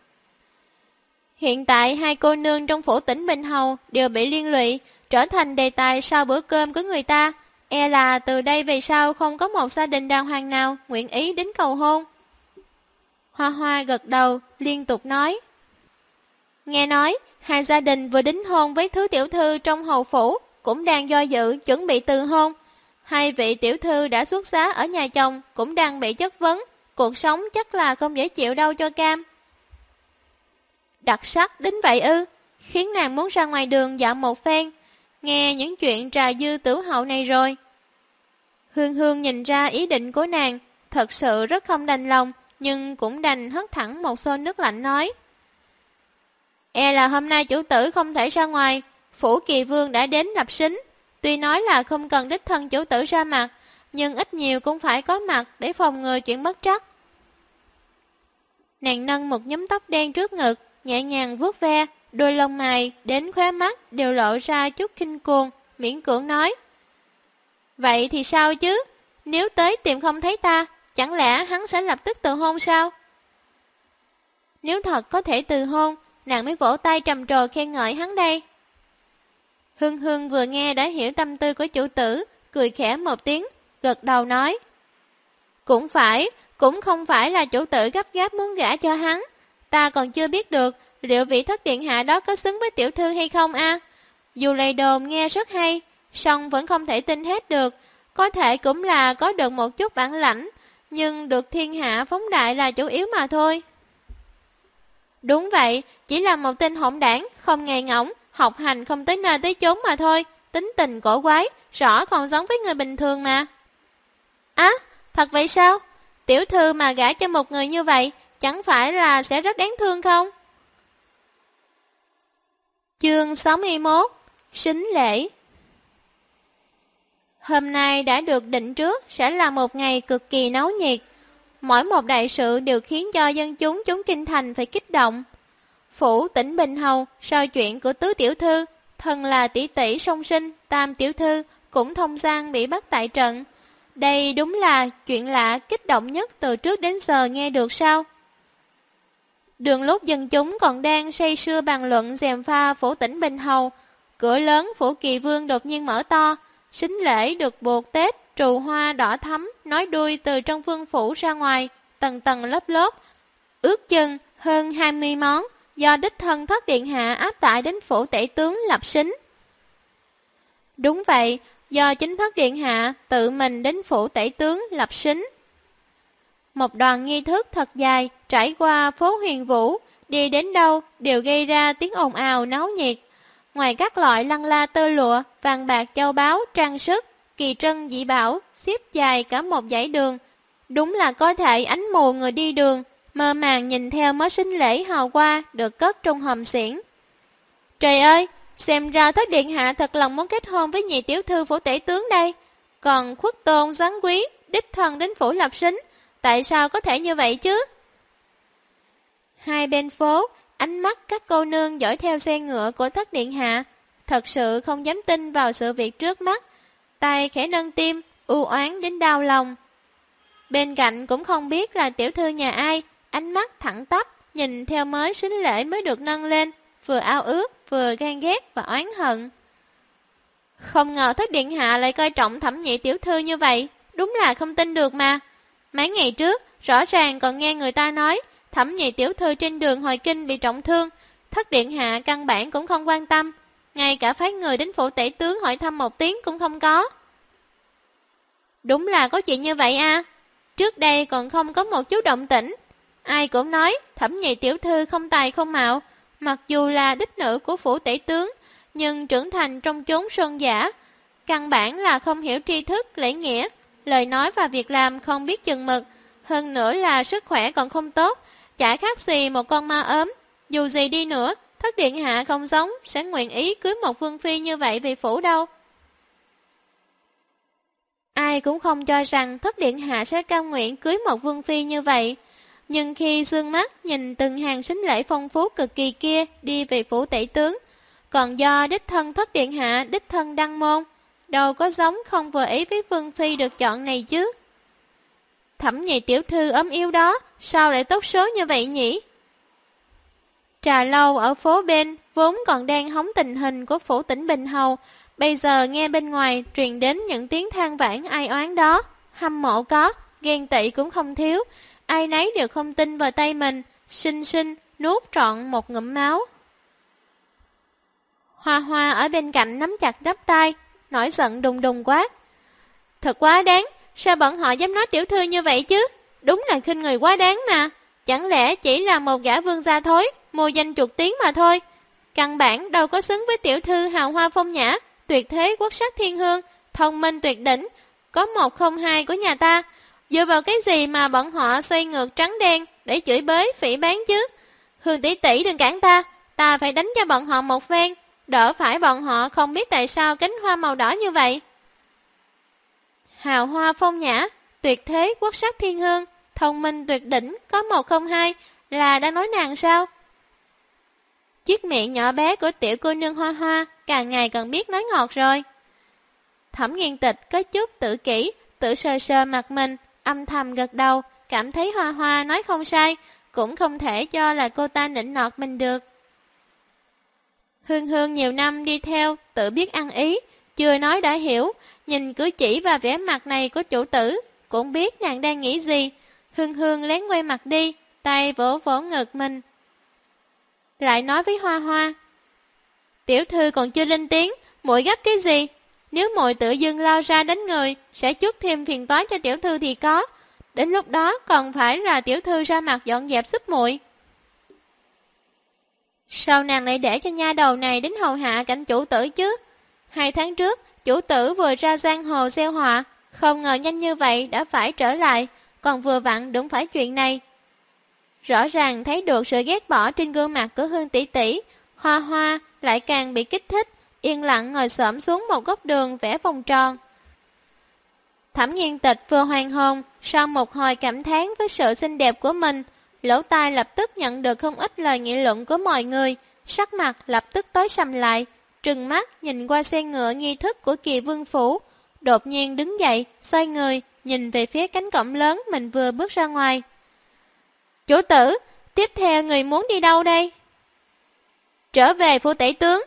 Hiện tại hai cô nương trong phủ Tỉnh Bình Hầu đều bị liên lụy, trở thành đề tài sau bữa cơm của người ta. E là từ đây về sau không có một gia đình đàng hoàng nào nguyện ý đến cầu hôn. Hoa Hoa gật đầu, liên tục nói. Nghe nói, hai gia đình vừa đính hôn với thứ tiểu thư trong hầu phủ, cũng đang do dự chuẩn bị từ hôn. Hai vị tiểu thư đã xuất giá ở nhà chồng cũng đang bị chất vấn, cuộc sống chắc là không dễ chịu đâu cho Cam. Đặc sắc đến vậy ư, khiến nàng muốn ra ngoài đường dạo một phen, nghe những chuyện trà dư tử hậu này rồi. Hương Hương nhìn ra ý định của nàng, thật sự rất không đành lòng, nhưng cũng đành hất thẳng một xô nước lạnh nói. E là hôm nay chủ tử không thể ra ngoài, phủ Kỳ Vương đã đến lập sính, tuy nói là không cần đích thân chủ tử ra mặt, nhưng ít nhiều cũng phải có mặt để phòng ngừa chuyện bất trắc. Nàng nâng một nhúm tóc đen trước ngực, nhẹ nhàng vuốt ve, đôi lông mày đến khóe mắt đều lộ ra chút khinh cuồng, miễn cưỡng nói. Vậy thì sao chứ? Nếu tới tìm không thấy ta, chẳng lẽ hắn sẽ lập tức từ hôn sao? Nếu thật có thể từ hôn, nàng mới vỗ tay trầm trồ khen ngợi hắn đây. Hương Hương vừa nghe đã hiểu tâm tư của chủ tử, cười khẽ một tiếng, gật đầu nói. Cũng không phải là chủ tử gấp gáp muốn gả cho hắn. Ta còn chưa biết được liệu vị thất điện hạ đó có xứng với tiểu thư hay không a. Dù lời đồn nghe rất hay, song vẫn không thể tin hết được. Có thể cũng là có được một chút bản lãnh, nhưng được thiên hạ phóng đại là chủ yếu mà thôi. Đúng vậy, chỉ là một tên hỗn đảng, không nghề ngỗng, học hành không tới nơi tới chốn mà thôi, tính tình cổ quái, rõ không giống với người bình thường mà. Á, thật vậy sao? Tiểu thư mà gả cho một người như vậy, chẳng phải là sẽ rất đáng thương không? Chương 61 Sính lễ. Hôm nay đã được định trước sẽ là một ngày cực kỳ náo nhiệt. Mỗi một đại sự đều khiến cho dân chúng kinh thành phải kích động. Phủ Tỉnh Bình Hầu sau chuyện của tứ tiểu thư, thân là tỷ tỷ song sinh tam tiểu thư cũng thông sang bị bắt tại trận. Đây đúng là chuyện lạ kích động nhất từ trước đến giờ nghe được sao? Đường lúc dân chúng còn đang say sưa bàn luận gièm pha phủ Tỉnh Bình Hầu, cửa lớn phủ Kỳ Vương đột nhiên mở to, sính lễ được buộc tết, trù hoa đỏ thắm, nói đuôi từ trong vương phủ ra ngoài, tầng tầng lớp lớp, ước chừng hơn 20 món, do đích thân thất điện hạ áp tải đến phủ tể tướng lập sính. Đúng vậy, do chính thất điện hạ tự mình đến phủ tể tướng lập sính. Một đoàn nghi thức thật dài trải qua phố Huyền Vũ, đi đến đâu đều gây ra tiếng ồn ào náo nhiệt. Ngoài các loại lăng la tơ lụa, vàng bạc châu báu, trang sức, kỳ trân dị bảo, xếp dài cả một dãy đường. Đúng là có thể ánh mù người đi đường, mơ màng nhìn theo mớ sính lễ hào qua được cất trong hòm xiển. Trời ơi, xem ra thất điện hạ thật lòng muốn kết hôn với nhị tiểu thư phủ tể tướng đây. Còn khuất tôn giáng quý, đích thân đến phủ lập sính, tại sao có thể như vậy chứ? Hai bên phố, ánh mắt các cô nương dõi theo xe ngựa của thất điện hạ, thật sự không dám tin vào sự việc trước mắt, tay khẽ nâng tim, u oán đến đau lòng. Bên cạnh cũng không biết là tiểu thư nhà ai, ánh mắt thẳng tắp, nhìn theo mới sính lễ mới được nâng lên, vừa ao ước, vừa ghen ghét và oán hận. Không ngờ thất điện hạ lại coi trọng Thẩm nhị tiểu thư như vậy, đúng là không tin được mà. Mấy ngày trước, rõ ràng còn nghe người ta nói, Thẩm nhị tiểu thư trên đường hồi kinh bị trọng thương, thất điện hạ căn bản cũng không quan tâm, ngay cả phái người đến phủ tể tướng hỏi thăm một tiếng cũng không có. Đúng là có chuyện như vậy à? Trước đây còn không có một chút động tĩnh. Ai cũng nói Thẩm nhị tiểu thư không tài không mạo, mặc dù là đích nữ của phủ tể tướng, nhưng trưởng thành trong chốn sơn giả, căn bản là không hiểu tri thức, lễ nghĩa, lời nói và việc làm không biết chừng mực, hơn nữa là sức khỏe còn không tốt, chả khác gì một con ma ốm. Dù gì đi nữa, Thất điện hạ không giống sẽ nguyện ý cưới một vương phi như vậy về phủ đâu. Ai cũng không cho rằng thất điện hạ sẽ cam nguyện cưới một vương phi như vậy. Nhưng khi dương mắt nhìn từng hàng sính lễ phong phú cực kỳ kia đi về phủ tể tướng, còn do đích thân thất điện hạ đích thân đăng môn, đâu có giống không vừa ý với vương phi được chọn này chứ. Thẩm nhị tiểu thư ấm yêu đó, sao lại tốt số như vậy nhỉ? Trà lâu ở phố bên vốn còn đang hóng tình hình của phủ tỉnh Bình Hầu, bây giờ nghe bên ngoài truyền đến những tiếng than vãn ai oán đó, hâm mộ có, ghen tị cũng không thiếu, ai nấy đều không tin vào tay mình, xinh xinh nuốt trọn một ngụm máu. Hoa Hoa ở bên cạnh nắm chặt đắp tay, nổi giận đùng đùng quát. Thật quá đáng, sao bọn họ dám nói tiểu thư như vậy chứ? Đúng là khinh người quá đáng mà. Chẳng lẽ chỉ là một gã vương gia thối, mua danh chuột tiếng mà thôi. Căn bản đâu có xứng với tiểu thư hào hoa phong nhã, tuyệt thế quốc sắc thiên hương, thông minh tuyệt đỉnh, có 102 của nhà ta. Dựa vào cái gì mà bọn họ xoay ngược trắng đen để chửi bới phỉ báng chứ? Hương tỷ tỷ đừng cản ta, ta phải đánh cho bọn họ một phen, đỡ phải bọn họ không biết tại sao cánh hoa màu đỏ như vậy. Hào hoa phong nhã, tuyệt thế quốc sắc thiên hương, thông minh tuyệt đỉnh, có 102 là đang nói nàng sao? Chiếc miệng nhỏ bé của tiểu cô nương Hoa Hoa càng ngày càng biết nói ngọt rồi. Thẩm Nghiên Tịch có chút tự kỷ, tự sờ sờ mặt mình, âm thầm gật đầu, cảm thấy Hoa Hoa nói không sai, cũng không thể cho là cô ta nịnh nọt mình được. Hương Hương nhiều năm đi theo, tự biết ăn ý, chưa nói đã hiểu, nhìn cử chỉ và vẻ mặt này của chủ tử, cũng biết nàng đang nghĩ gì. Hương Hương lén quay mặt đi, tay vỗ vỗ ngực mình. Lại nói với Hoa Hoa, tiểu thư còn chưa lên tiếng, muội gấp cái gì? Nếu muội tự dưng lao ra đánh người, sẽ chuốc thêm phiền toái cho tiểu thư thì có. Đến lúc đó còn phải là tiểu thư ra mặt dọn dẹp giúp muội. Sao nàng lại để cho nha đầu này đến hầu hạ cảnh chủ tử chứ? 2 tháng trước, chủ tử vừa ra giang hồ gieo họa, không ngờ nhanh như vậy đã phải trở lại, còn vừa vặn đụng phải chuyện này. Rõ ràng thấy được sự ghét bỏ trên gương mặt của Hương tỷ tỷ, Hoa Hoa lại càng bị kích thích, yên lặng ngồi xổm xuống một góc đường vẽ vòng tròn. Thẩm Nghiên Tịch vừa hoàn hồn, sau một hồi cảm thán với sự xinh đẹp của mình, lỗ tai lập tức nhận được không ít lời nghị luận của mọi người, sắc mặt lập tức tối sầm lại, trừng mắt nhìn qua xe ngựa nghi thức của Kỳ Vương phủ, đột nhiên đứng dậy, xoay người, nhìn về phía cánh cổng lớn mình vừa bước ra ngoài. Chủ tử, tiếp theo người muốn đi đâu đây? Trở về phủ tể tướng.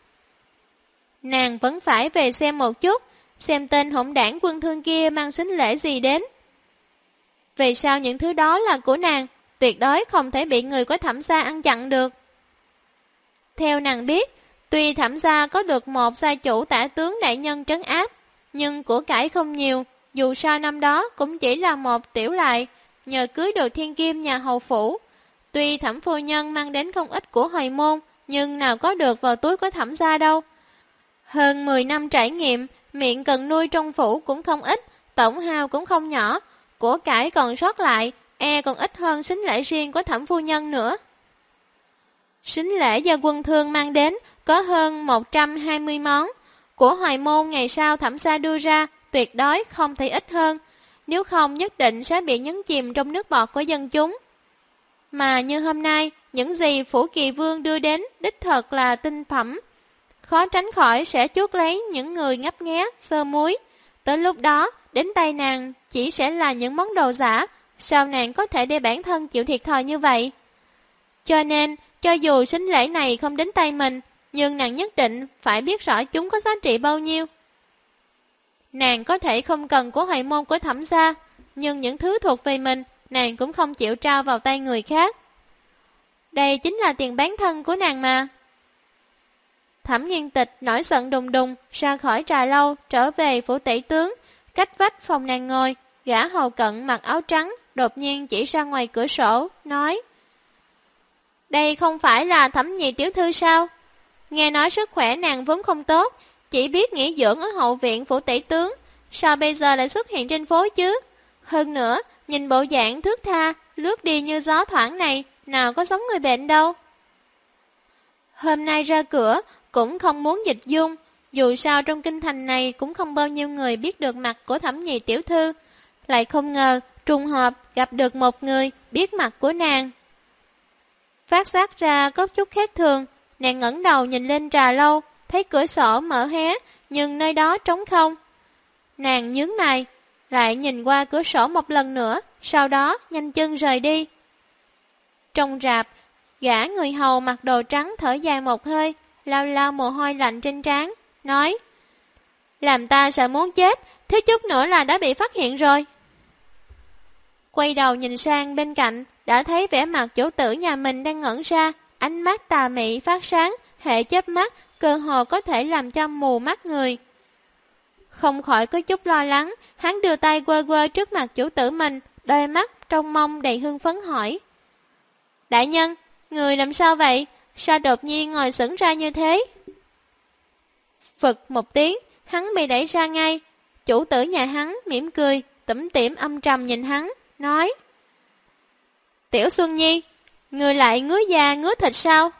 Nàng vẫn phải về xem một chút, xem tên hỗn đảng quân thương kia mang sính lễ gì đến. Vì sao những thứ đó là của nàng, tuyệt đối không thể bị người của Thẩm gia ăn chặn được. Theo nàng biết, tuy Thẩm gia có được một gia chủ tả tướng đại nhân trấn áp, nhưng của cải không nhiều, dù sao năm đó cũng chỉ là một tiểu lại, nhờ cưới được thiên kim nhà hầu phủ. Tuy Thẩm phu nhân mang đến không ít của hồi môn, nhưng nào có được vào túi của Thẩm gia đâu. Hơn 10 năm trải nghiệm, miệng cần nuôi trong phủ cũng không ít, tổng hao cũng không nhỏ, của cải còn sót lại, còn ít hơn sính lễ riêng của Thẩm phu nhân nữa. Sính lễ do quân thương mang đến có hơn 120 món, của hoài môn ngày sau Thẩm gia đưa ra tuyệt đối không thể ít hơn, nếu không nhất định sẽ bị nhấn chìm trong nước bọt của dân chúng. Mà như hôm nay, những gì Phủ Kỳ Vương đưa đến đích thật là tinh phẩm, khó tránh khỏi sẽ chuốc lấy những người ngấp nghé, sơ muối. Tới lúc đó, đến tay nàng chỉ sẽ là những món đồ giả, sao nàng có thể để bản thân chịu thiệt thòi như vậy? Cho nên, cho dù sính lễ này không đến tay mình, nhưng nàng nhất định phải biết rõ chúng có giá trị bao nhiêu. Nàng có thể không cần của hoài môn của Thẩm gia, nhưng những thứ thuộc về mình, nàng cũng không chịu trao vào tay người khác. Đây chính là tiền bán thân của nàng mà. Thẩm Nghiên Tịch nổi giận đùng đùng ra khỏi trà lâu, trở về phủ tể tướng, cách vách phòng nàng ngồi, gã hầu cận mặc áo trắng, đột nhiên chỉ ra ngoài cửa sổ, nói: Đây không phải là Thẩm nhị tiểu thư sao? Nghe nói sức khỏe nàng vốn không tốt, chỉ biết nghỉ dưỡng ở hậu viện phủ tể tướng, sao bây giờ lại xuất hiện trên phố chứ? Hơn nữa, nhìn bộ dạng thướt tha, lướt đi như gió thoảng này, nào có giống người bệnh đâu. Hôm nay ra cửa cũng không muốn dịch dung, dù sao trong kinh thành này cũng không bao nhiêu người biết được mặt của Thẩm Nhị tiểu thư, lại không ngờ trùng hợp gặp được một người biết mặt của nàng. Phát giác ra có chút khác thường, nàng ngẩng đầu nhìn lên trà lâu, thấy cửa sổ mở hé, nhưng nơi đó trống không. Nàng nhướng mày, lại nhìn qua cửa sổ một lần nữa, sau đó nhanh chân rời đi. Trong rạp, gã người hầu mặc đồ trắng thở dài một hơi, lau lau mồ hôi lạnh trên trán, nói: làm ta sợ muốn chết, thiếu chút nữa là đã bị phát hiện rồi. Quay đầu nhìn sang bên cạnh, đã thấy vẻ mặt chủ tử nhà mình đang ngẩn ra, ánh mắt tà mị phát sáng, hệ chớp mắt, cơ hồ có thể làm cho mù mắt người. Không khỏi có chút lo lắng, hắn đưa tay quơ quơ trước mặt chủ tử mình, đôi mắt trong mong đầy hưng phấn hỏi: đại nhân, người làm sao vậy? Sao đột nhiên ngồi sững ra như thế? Phực một tiếng, hắn bị đẩy ra ngay. Chủ tử nhà hắn mỉm cười, tủm tỉm âm trầm nhìn hắn, nói: Tiểu Xuân Nhi, người lại ngứa da ngứa thịt sao?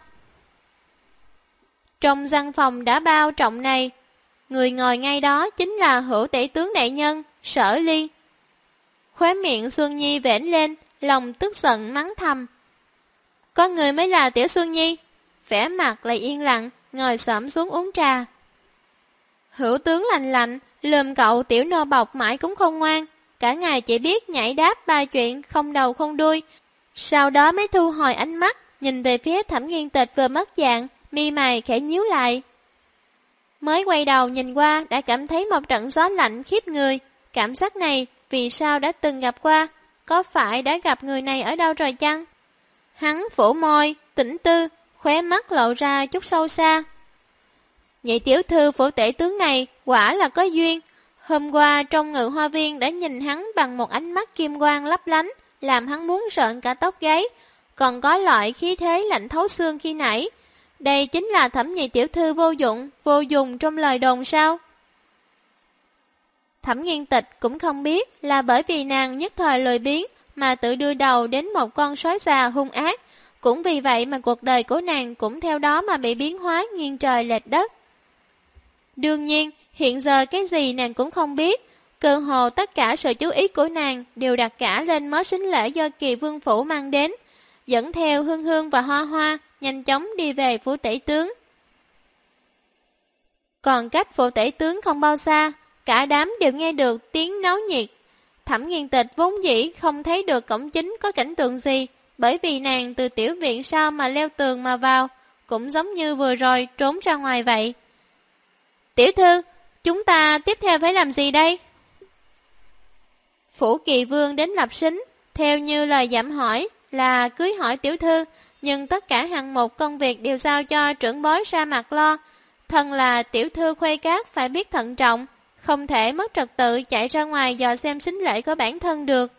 Trong văn phòng đã bao trọng này, người ngồi ngay đó chính là Hữu Tể tướng đại nhân Sở Ly. Khóe miệng Xuân Nhi vểnh lên, lòng tức giận mắng thầm: có người mới là Tiểu Xuân Nhi. Vẻ mặt lại yên lặng, ngồi xổm xuống uống trà. Hữu tướng lạnh lạnh, lườm cậu tiểu nô bọc mãi cũng không ngoan, cả ngày chỉ biết nhảy đáp ba chuyện không đầu không đuôi. Sau đó mới thu hồi ánh mắt, nhìn về phía Thẩm Nghiên Tịch vừa mất dạng, mi mày khẽ nhíu lại. Mới quay đầu nhìn qua đã cảm thấy một trận gió lạnh khiếp người. Cảm giác này vì sao đã từng gặp qua? Có phải đã gặp người này ở đâu rồi chăng? Hắn phủ môi, tỉnh tư, khóe mắt lộ ra chút sâu xa. Nhị tiểu thư phủ tể tướng này quả là có duyên. Hôm qua trong Ngự Hoa Viên đã nhìn hắn bằng một ánh mắt kim quang lấp lánh, làm hắn muốn rợn cả tóc gáy, còn có loại khí thế lạnh thấu xương khi nãy. Đây chính là Thẩm nhị tiểu thư vô dụng, vô dùng trong lời đồn sao? Thẩm Nghiên Tịch cũng không biết là bởi vì nàng nhất thời lười biếng mà tự đưa đầu đến một con sói già hung ác. Cũng vì vậy mà cuộc đời của nàng cũng theo đó mà bị biến hóa nghiêng trời lệch đất. Đương nhiên, hiện giờ cái gì nàng cũng không biết. Cơ hồ tất cả sự chú ý của nàng đều đặt cả lên mớ sính lễ do Kỳ Vương Phủ mang đến, dẫn theo Hương Hương và Hoa Hoa nhanh chóng đi về phủ tể tướng. Còn cách phủ tể tướng không bao xa, cả đám đều nghe được tiếng náo nhiệt. Thẩm Nghiên Tịch vốn dĩ không thấy được cổng chính có cảnh tượng gì, bởi vì nàng từ tiểu viện sau mà leo tường mà vào, cũng giống như vừa rồi trốn ra ngoài vậy. Tiểu thư, chúng ta tiếp theo phải làm gì đây? Phủ Kỳ Vương đến lập sính, theo như lời dặm hỏi là cưới hỏi tiểu thư, nhưng tất cả hạng mục công việc đều giao cho trưởng bối ra mặt lo. Thân là tiểu thư Khuê Cát phải biết thận trọng, không thể mất trật tự chạy ra ngoài dò xem sính lễ của bản thân được.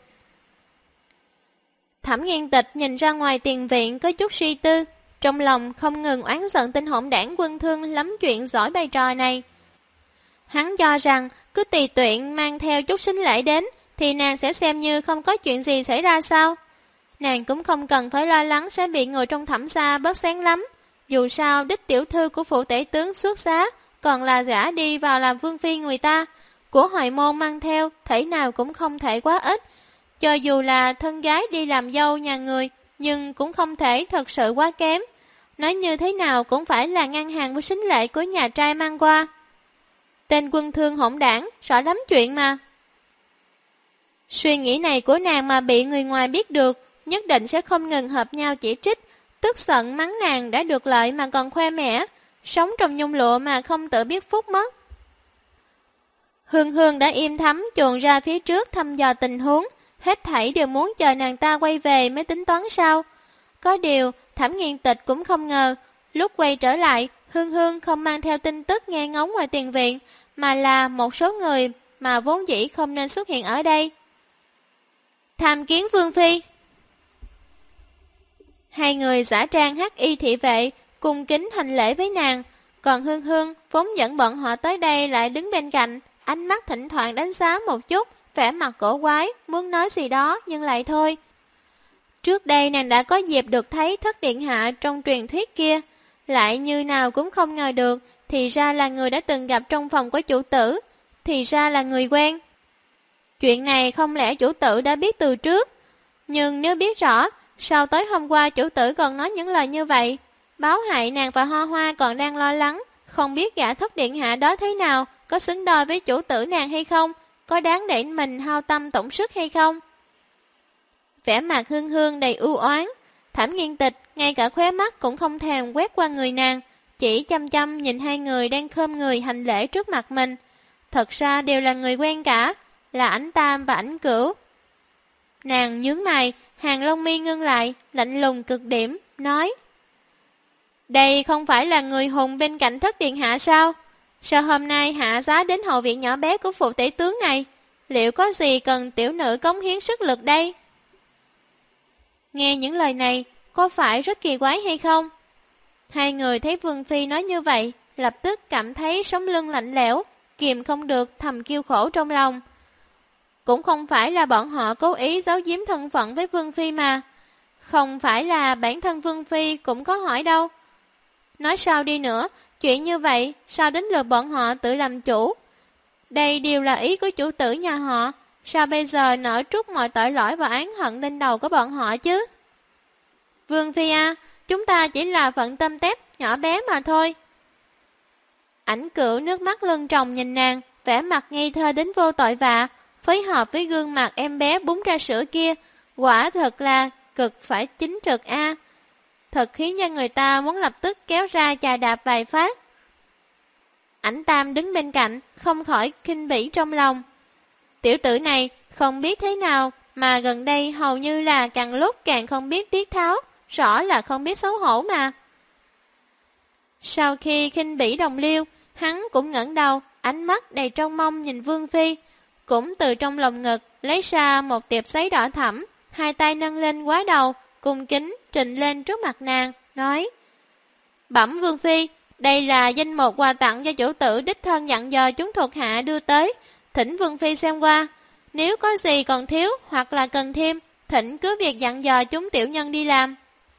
Thẩm Nghiên Tịch nhìn ra ngoài tiền viện có chút suy tư, trong lòng không ngừng oán giận tên hỗn đảng Quân Thương lắm chuyện giỏi bày trò này. Hắn cho rằng cứ tùy tiện mang theo chút sính lễ đến thì nàng sẽ xem như không có chuyện gì xảy ra sao. Nàng cũng không cần phải lo lắng sẽ bị người trong Thẩm gia bớt sáng lắm. Dù sao đích tiểu thư của phủ tể tướng xuất giá, còn là gả đi vào làm vương phi người ta. Của Hoài Môn mang theo thể nào cũng không thể quá ít. Cho dù là thân gái đi làm dâu nhà người, nhưng cũng không thể thật sự quá kém. Nói như thế nào cũng phải là ngang hàng với sính lễ của nhà trai mang qua. Tên Quân Thương hỗn đảng, rõ lắm chuyện mà. Suy nghĩ này của nàng mà bị người ngoài biết được, nhất định sẽ không ngừng hợp nhau chỉ trích, tức giận mắng nàng đã được lợi mà còn khoe mẽ, sống trong nhung lụa mà không tự biết phúc mất. Hương Hương đã im thấm chuồn ra phía trước thăm dò tình huống, hết thảy đều muốn chờ nàng ta quay về mới tính toán sao. Có điều, Thẩm Nghiên Tịch cũng không ngờ, lúc quay trở lại, Hương Hương không mang theo tin tức nghe ngóng ngoài tiền viện, mà là một số người mà vốn dĩ không nên xuất hiện ở đây. Tham kiến Vương Phi. Hai người giả trang hắc y thị vệ, cung kính hành lễ với nàng, còn Hương Hương vốn dẫn bọn họ tới đây lại đứng bên cạnh, ánh mắt thỉnh thoảng đánh giá một chút, vẻ mặt cổ quái, muốn nói gì đó nhưng lại thôi. Trước đây nàng đã có dịp được thấy thất điện hạ trong truyền thuyết kia, lại như nào cũng không ngờ được, thì ra là người đã từng gặp trong phòng của chủ tử, thì ra là người quen. Chuyện này không lẽ chủ tử đã biết từ trước? Nhưng nếu biết rõ, sao tới hôm qua chủ tử còn nói những lời như vậy? Báo hại nàng và Hoa Hoa còn đang lo lắng, không biết gã thất điện hạ đó thế nào, có xứng đôi với chủ tử nàng hay không, có đáng để mình hao tâm tổn sức hay không? Vẻ mặt Hương Hương đầy ưu oán, Thẩm Nghiên Tịch ngay cả khóe mắt cũng không thèm quét qua người nàng, chỉ chăm chăm nhìn hai người đang khom người hành lễ trước mặt mình. Thật ra đều là người quen cả, là Ảnh Tam và Ảnh Cửu. Nàng nhướng mày, hàng lông mi ngưng lại, lạnh lùng cực điểm, nói: đây không phải là người hùng bên cạnh thất điện hạ sao? Sao hôm nay hạ giá đến hậu viện nhỏ bé của phụ tể tướng này? Liệu có gì cần tiểu nữ cống hiến sức lực đây? Nghe những lời này, có phải rất kỳ quái hay không? Hai người thấy Vương Phi nói như vậy, lập tức cảm thấy sống lưng lạnh lẽo, kìm không được thầm kêu khổ trong lòng. Cũng không phải là bọn họ cố ý giấu giếm thân phận với Vương Phi mà. Không phải là bản thân Vương Phi cũng có hỏi đâu. Nói sao đi nữa, chuyện như vậy sao đến lượt bọn họ tự làm chủ? Đây đều là ý của chủ tử nhà họ, sao bây giờ nỡ trút mọi tội lỗi và oán hận lên đầu của bọn họ chứ? Vương Phi à, chúng ta chỉ là phận tâm tép nhỏ bé mà thôi. Ảnh Cửu nước mắt lưng tròng nhìn nàng, vẻ mặt ngây thơ đến vô tội vạ, phối hợp với gương mặt em bé búng ra sữa kia, quả thật là cực phải chính trực a. Thật khiến cho người ta muốn lập tức kéo ra chà đạp vài phát. Ảnh Tam đứng bên cạnh, không khỏi khinh bỉ trong lòng. Tiểu tử này không biết thế nào mà gần đây hầu như là càng lúc càng không biết tiết tháo, rõ là không biết xấu hổ mà. Sau khi khinh bỉ đồng liêu, hắn cũng ngẩng đầu, ánh mắt đầy trông mong nhìn Vương Phi, cũng từ trong lồng ngực lấy ra một tiệp giấy đỏ thẫm, hai tay nâng lên quá đầu, cung kính trình lên trước mặt nàng, nói: bẩm Vương Phi, đây là danh mục quà tặng do chủ tử đích thân dặn dò chúng thuộc hạ đưa tới, thỉnh Vương Phi xem qua. Nếu có gì còn thiếu hoặc là cần thêm, thỉnh cứ việc dặn dò chúng tiểu nhân đi làm.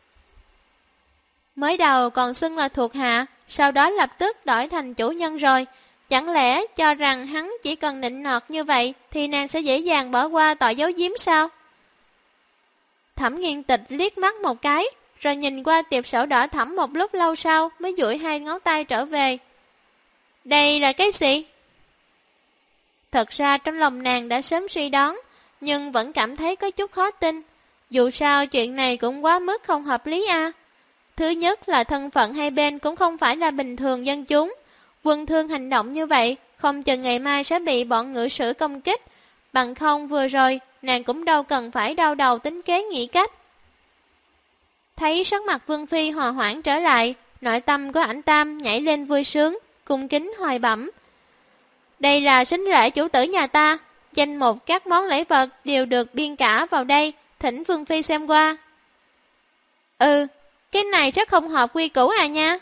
Mới đầu còn xưng là thuộc hạ, sau đó lập tức đổi thành chủ nhân rồi. Chẳng lẽ cho rằng hắn chỉ cần nịnh nọt như vậy thì nàng sẽ dễ dàng bỏ qua tội giấu giếm sao? Thẩm Nghiên Tịch liếc mắt một cái, rồi nhìn qua tiệp sổ đỏ thẫm một lúc lâu sau mới duỗi hai ngón tay trở về. Đây là cái gì? Thật ra trong lòng nàng đã sớm suy đoán, nhưng vẫn cảm thấy có chút khó tin. Dù sao chuyện này cũng quá mức không hợp lý a. Thứ nhất là thân phận hai bên cũng không phải là bình thường dân chúng. Quân Thương hành động như vậy, không chừng ngày mai sẽ bị bọn ngự sử công kích. Bằng không vừa rồi, nàng cũng đâu cần phải đau đầu tính kế nghĩ cách. Thấy sắc mặt Vương Phi hòa hoãn trở lại, nội tâm của Ảnh Tam nhảy lên vui sướng, cung kính hoài bẩm. Đây là sính lễ chủ tử nhà ta, danh mục các món lễ vật đều được biên cả vào đây, thỉnh Vương Phi xem qua. Cái này rất không hợp quy củ à nha.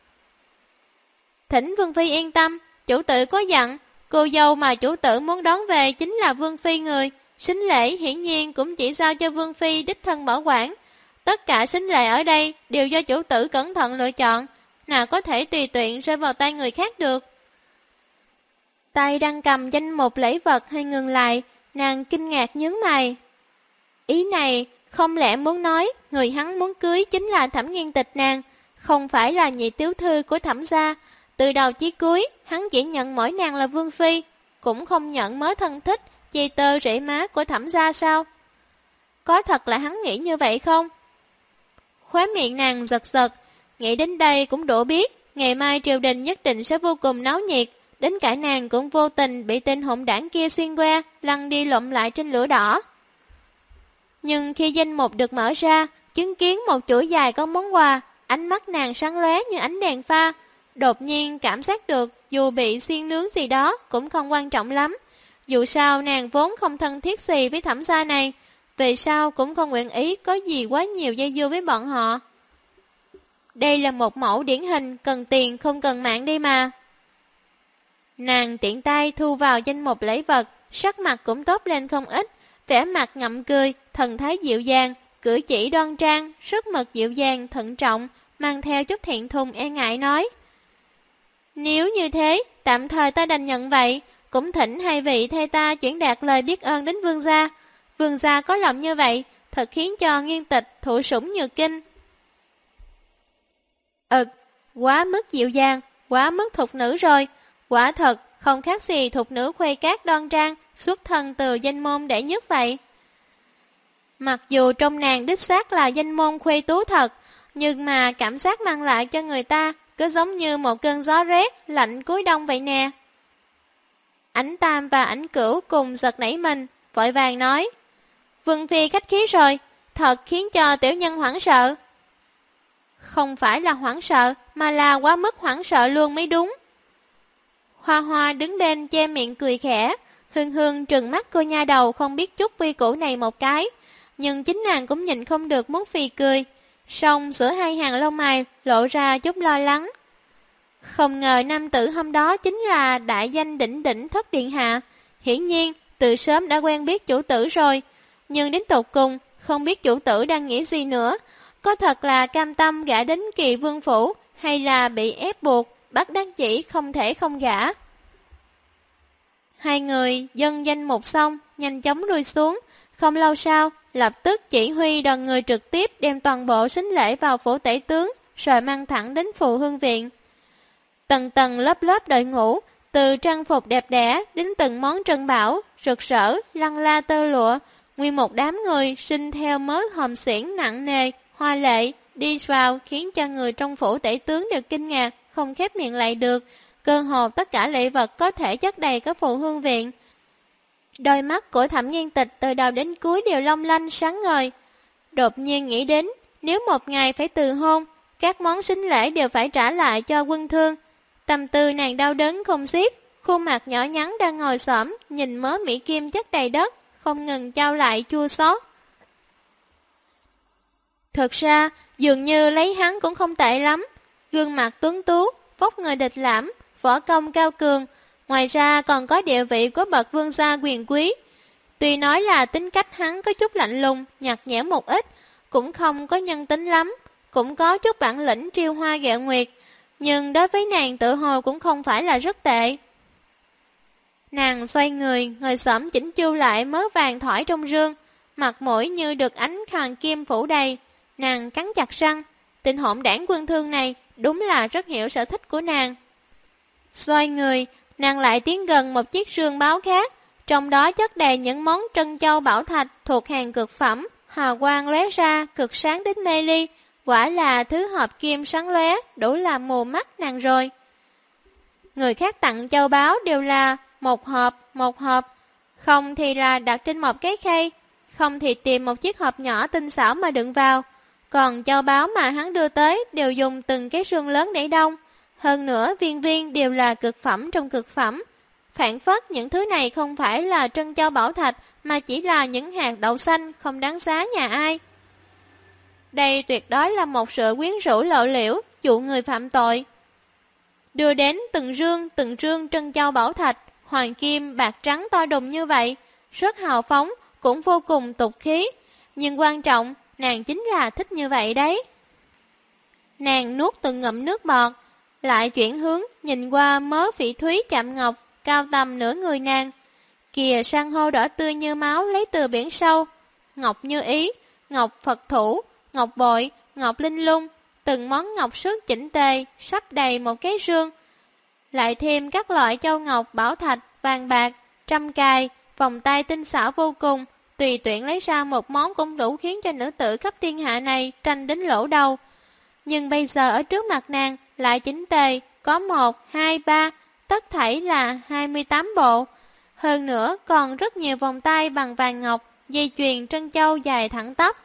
Thỉnh Vương Phi yên tâm, chủ tử có dặn, cô dâu mà chủ tử muốn đón về chính là Vương Phi người, sính lễ hiển nhiên cũng chỉ giao cho Vương Phi đích thân bảo quản. Tất cả sính lễ ở đây đều do chủ tử cẩn thận lựa chọn, nào có thể tùy tiện rơi vào tay người khác được. Tay đang cầm danh mục lễ vật hơi ngừng lại, nàng kinh ngạc nhướng mày. Ý này không lẽ muốn nói người hắn muốn cưới chính là Thẩm Nghiên Tịch nàng, không phải là nhị tiểu thư của Thẩm gia. Từ đầu chí cuối hắn chỉ nhận mỗi nàng là Vương Phi, cũng không nhận mớ thân thích chi tơ rễ má của Thẩm gia sao? Có thật là hắn nghĩ như vậy không? Khóe miệng nàng giật giật, nghĩ đến đây cũng đủ biết ngày mai triều đình nhất định sẽ vô cùng náo nhiệt, đến cả nàng cũng vô tình bị tên hỗn đảng kia xuyên qua, lăn đi lộn lại trên lửa đỏ. Nhưng khi danh mục được mở ra, chứng kiến một chuỗi dài có món quà, ánh mắt nàng sáng lóe như ánh đèn pha, đột nhiên cảm giác được dù bị xiên nướng gì đó cũng không quan trọng lắm. Dù sao nàng vốn không thân thiết gì với Thẩm gia này, về sau cũng không nguyện ý có gì quá nhiều dây dưa với bọn họ. Đây là một mẫu điển hình cần tiền không cần mạng đi mà. Nàng tiện tay thu vào danh mục lễ vật, sắc mặt cũng tốt lên không ít, vẻ mặt ngậm cười, thần thái dịu dàng, cử chỉ đoan trang, rất mực dịu dàng, thận trọng, mang theo chút thẹn thùng e ngại nói: Nếu như thế, tạm thời ta đành nhận vậy, cũng thỉnh hai vị thay ta chuyển đạt lời biết ơn đến vương gia. Vương gia có lòng như vậy, thật khiến cho Nghiên Tịch thụ sủng nhược kinh. Quá mức dịu dàng, quá mức thục nữ rồi. Quả thật, không khác gì thục nữ khuê cát đoan trang, xuất thân từ danh môn đệ nhất vậy. Mặc dù trong nàng đích xác là danh môn khuê tú thật, nhưng mà cảm giác mang lại cho người ta cứ giống như một cơn gió rét lạnh cuối đông vậy nè. Ảnh Tam và Ảnh Cửu cùng giật nảy mình, vội vàng nói: Vương phi khách khí rồi, thật khiến cho tiểu nhân hoảng sợ. Không phải là hoảng sợ, mà là quá mức hoảng sợ luôn mới đúng. Hoa Hoa đứng bên che miệng cười khẽ, Hương Hương trừng mắt cô nha đầu không biết chút quy củ này một cái, nhưng chính nàng cũng nhìn không được muốn phì cười, song giữa hai hàng lông mày lộ ra chút lo lắng. Không ngờ nam tử hôm đó chính là đại danh đỉnh đỉnh Thất Điện Hạ, hiển nhiên từ sớm đã quen biết chủ tử rồi, nhưng đến tột cùng không biết chủ tử đang nghĩ gì nữa, có thật là cam tâm gả đến Kỳ Vương phủ hay là bị ép buộc, bắt đắc chỉ không thể không gả. Hai người dân danh một xong, nhanh chóng lui xuống, không lâu sau, lập tức chỉ huy đoàn người trực tiếp đem toàn bộ sính lễ vào phủ tể tướng, rồi mang thẳng đến Phù Hương Viện. Tầng tầng lớp lớp đội ngũ, từ trang phục đẹp đẽ đến từng món trân bảo, rực rỡ, lăng la tơ lụa, nguyên một đám người sinh theo mớ hòm xiển nặng nề, hoa lệ, đi vào khiến cho người trong phủ tể tướng đều kinh ngạc, không khép miệng lại được. Cơ hồ tất cả lễ vật có thể chất đầy cả Phù Hương Viện. Đôi mắt của Thẩm Nghiên Tịch từ đầu đến cuối đều long lanh sáng ngời. Đột nhiên nghĩ đến, nếu một ngày phải từ hôn, các món sính lễ đều phải trả lại cho quân thương. Tâm tư nàng đau đớn không xiết, khuôn mặt nhỏ nhắn đang ngồi xổm nhìn mớ mỹ kim chất đầy đất, không ngừng trao lại chua xót. Thực ra, dường như lấy hắn cũng không tệ lắm, gương mặt tuấn tú, vóc người địch lãm, võ công cao cường, ngoài ra còn có địa vị của bậc vương gia quyền quý. Tuy nói là tính cách hắn có chút lạnh lùng, nhạt nhẽo một ít, cũng không có nhân tính lắm, cũng có chút bản lĩnh triêu hoa ghẹo nguyệt, nhưng đối với nàng tự hồ cũng không phải là rất tệ. Nàng xoay người, ngồi xổm chỉnh chu lại mớ vàng thỏi trong rương, mặt mũi như được ánh hoàng kim phủ đầy. Nàng cắn chặt răng, tên hỗn đảng quân thương này đúng là rất hiểu sở thích của nàng. Xoay người, nàng lại tiến gần một chiếc rương báo khác, trong đó chất đầy những món trân châu bảo thạch thuộc hàng cực phẩm, hào quang lóe ra cực sáng đến mê ly, quả là thứ hợp kim sáng lóe đủ làm mù mắt nàng rồi. Người khác tặng châu báu đều là một hộp, không thì là đặt trên một cái khay, không thì tìm một chiếc hộp nhỏ tinh xảo mà đựng vào. Còn châu báu mà hắn đưa tới đều dùng từng cái rương lớn để đông. Hơn nữa viên viên đều là cực phẩm trong cực phẩm. Phản phất những thứ này không phải là trân châu bảo thạch, mà chỉ là những hạt đậu xanh không đáng giá nhà ai. Đây tuyệt đối là một sự quyến rũ lộ liễu, dụ người phạm tội. Đưa đến từng rương trân châu bảo thạch, hoàng kim, bạc trắng to đùng như vậy, rất hào phóng, cũng vô cùng tục khí. Nhưng quan trọng, nàng chính là thích như vậy đấy. Nàng nuốt từng ngụm nước bọt, lại chuyển hướng nhìn qua mớ phỉ thúy chạm ngọc, cao tầm nửa người nàng. Kìa san hô đỏ tươi như máu lấy từ biển sâu, ngọc như ý, ngọc Phật thủ, ngọc bội, ngọc linh lung, từng món ngọc sức chỉnh tề, sắp đầy một cái rương. Lại thêm các loại châu ngọc, bảo thạch, vàng bạc, trăm cài, vòng tay tinh xảo vô cùng, tùy tuyển lấy ra một món cũng đủ khiến cho nữ tử khắp thiên hạ này tranh đến lỗ đầu. Nhưng bây giờ ở trước mặt nàng lại chỉnh tề, có 1, 2, 3, tất thảy là 28 bộ. Hơn nữa còn rất nhiều vòng tay bằng vàng ngọc, dây chuyền trân châu dài thẳng tắp.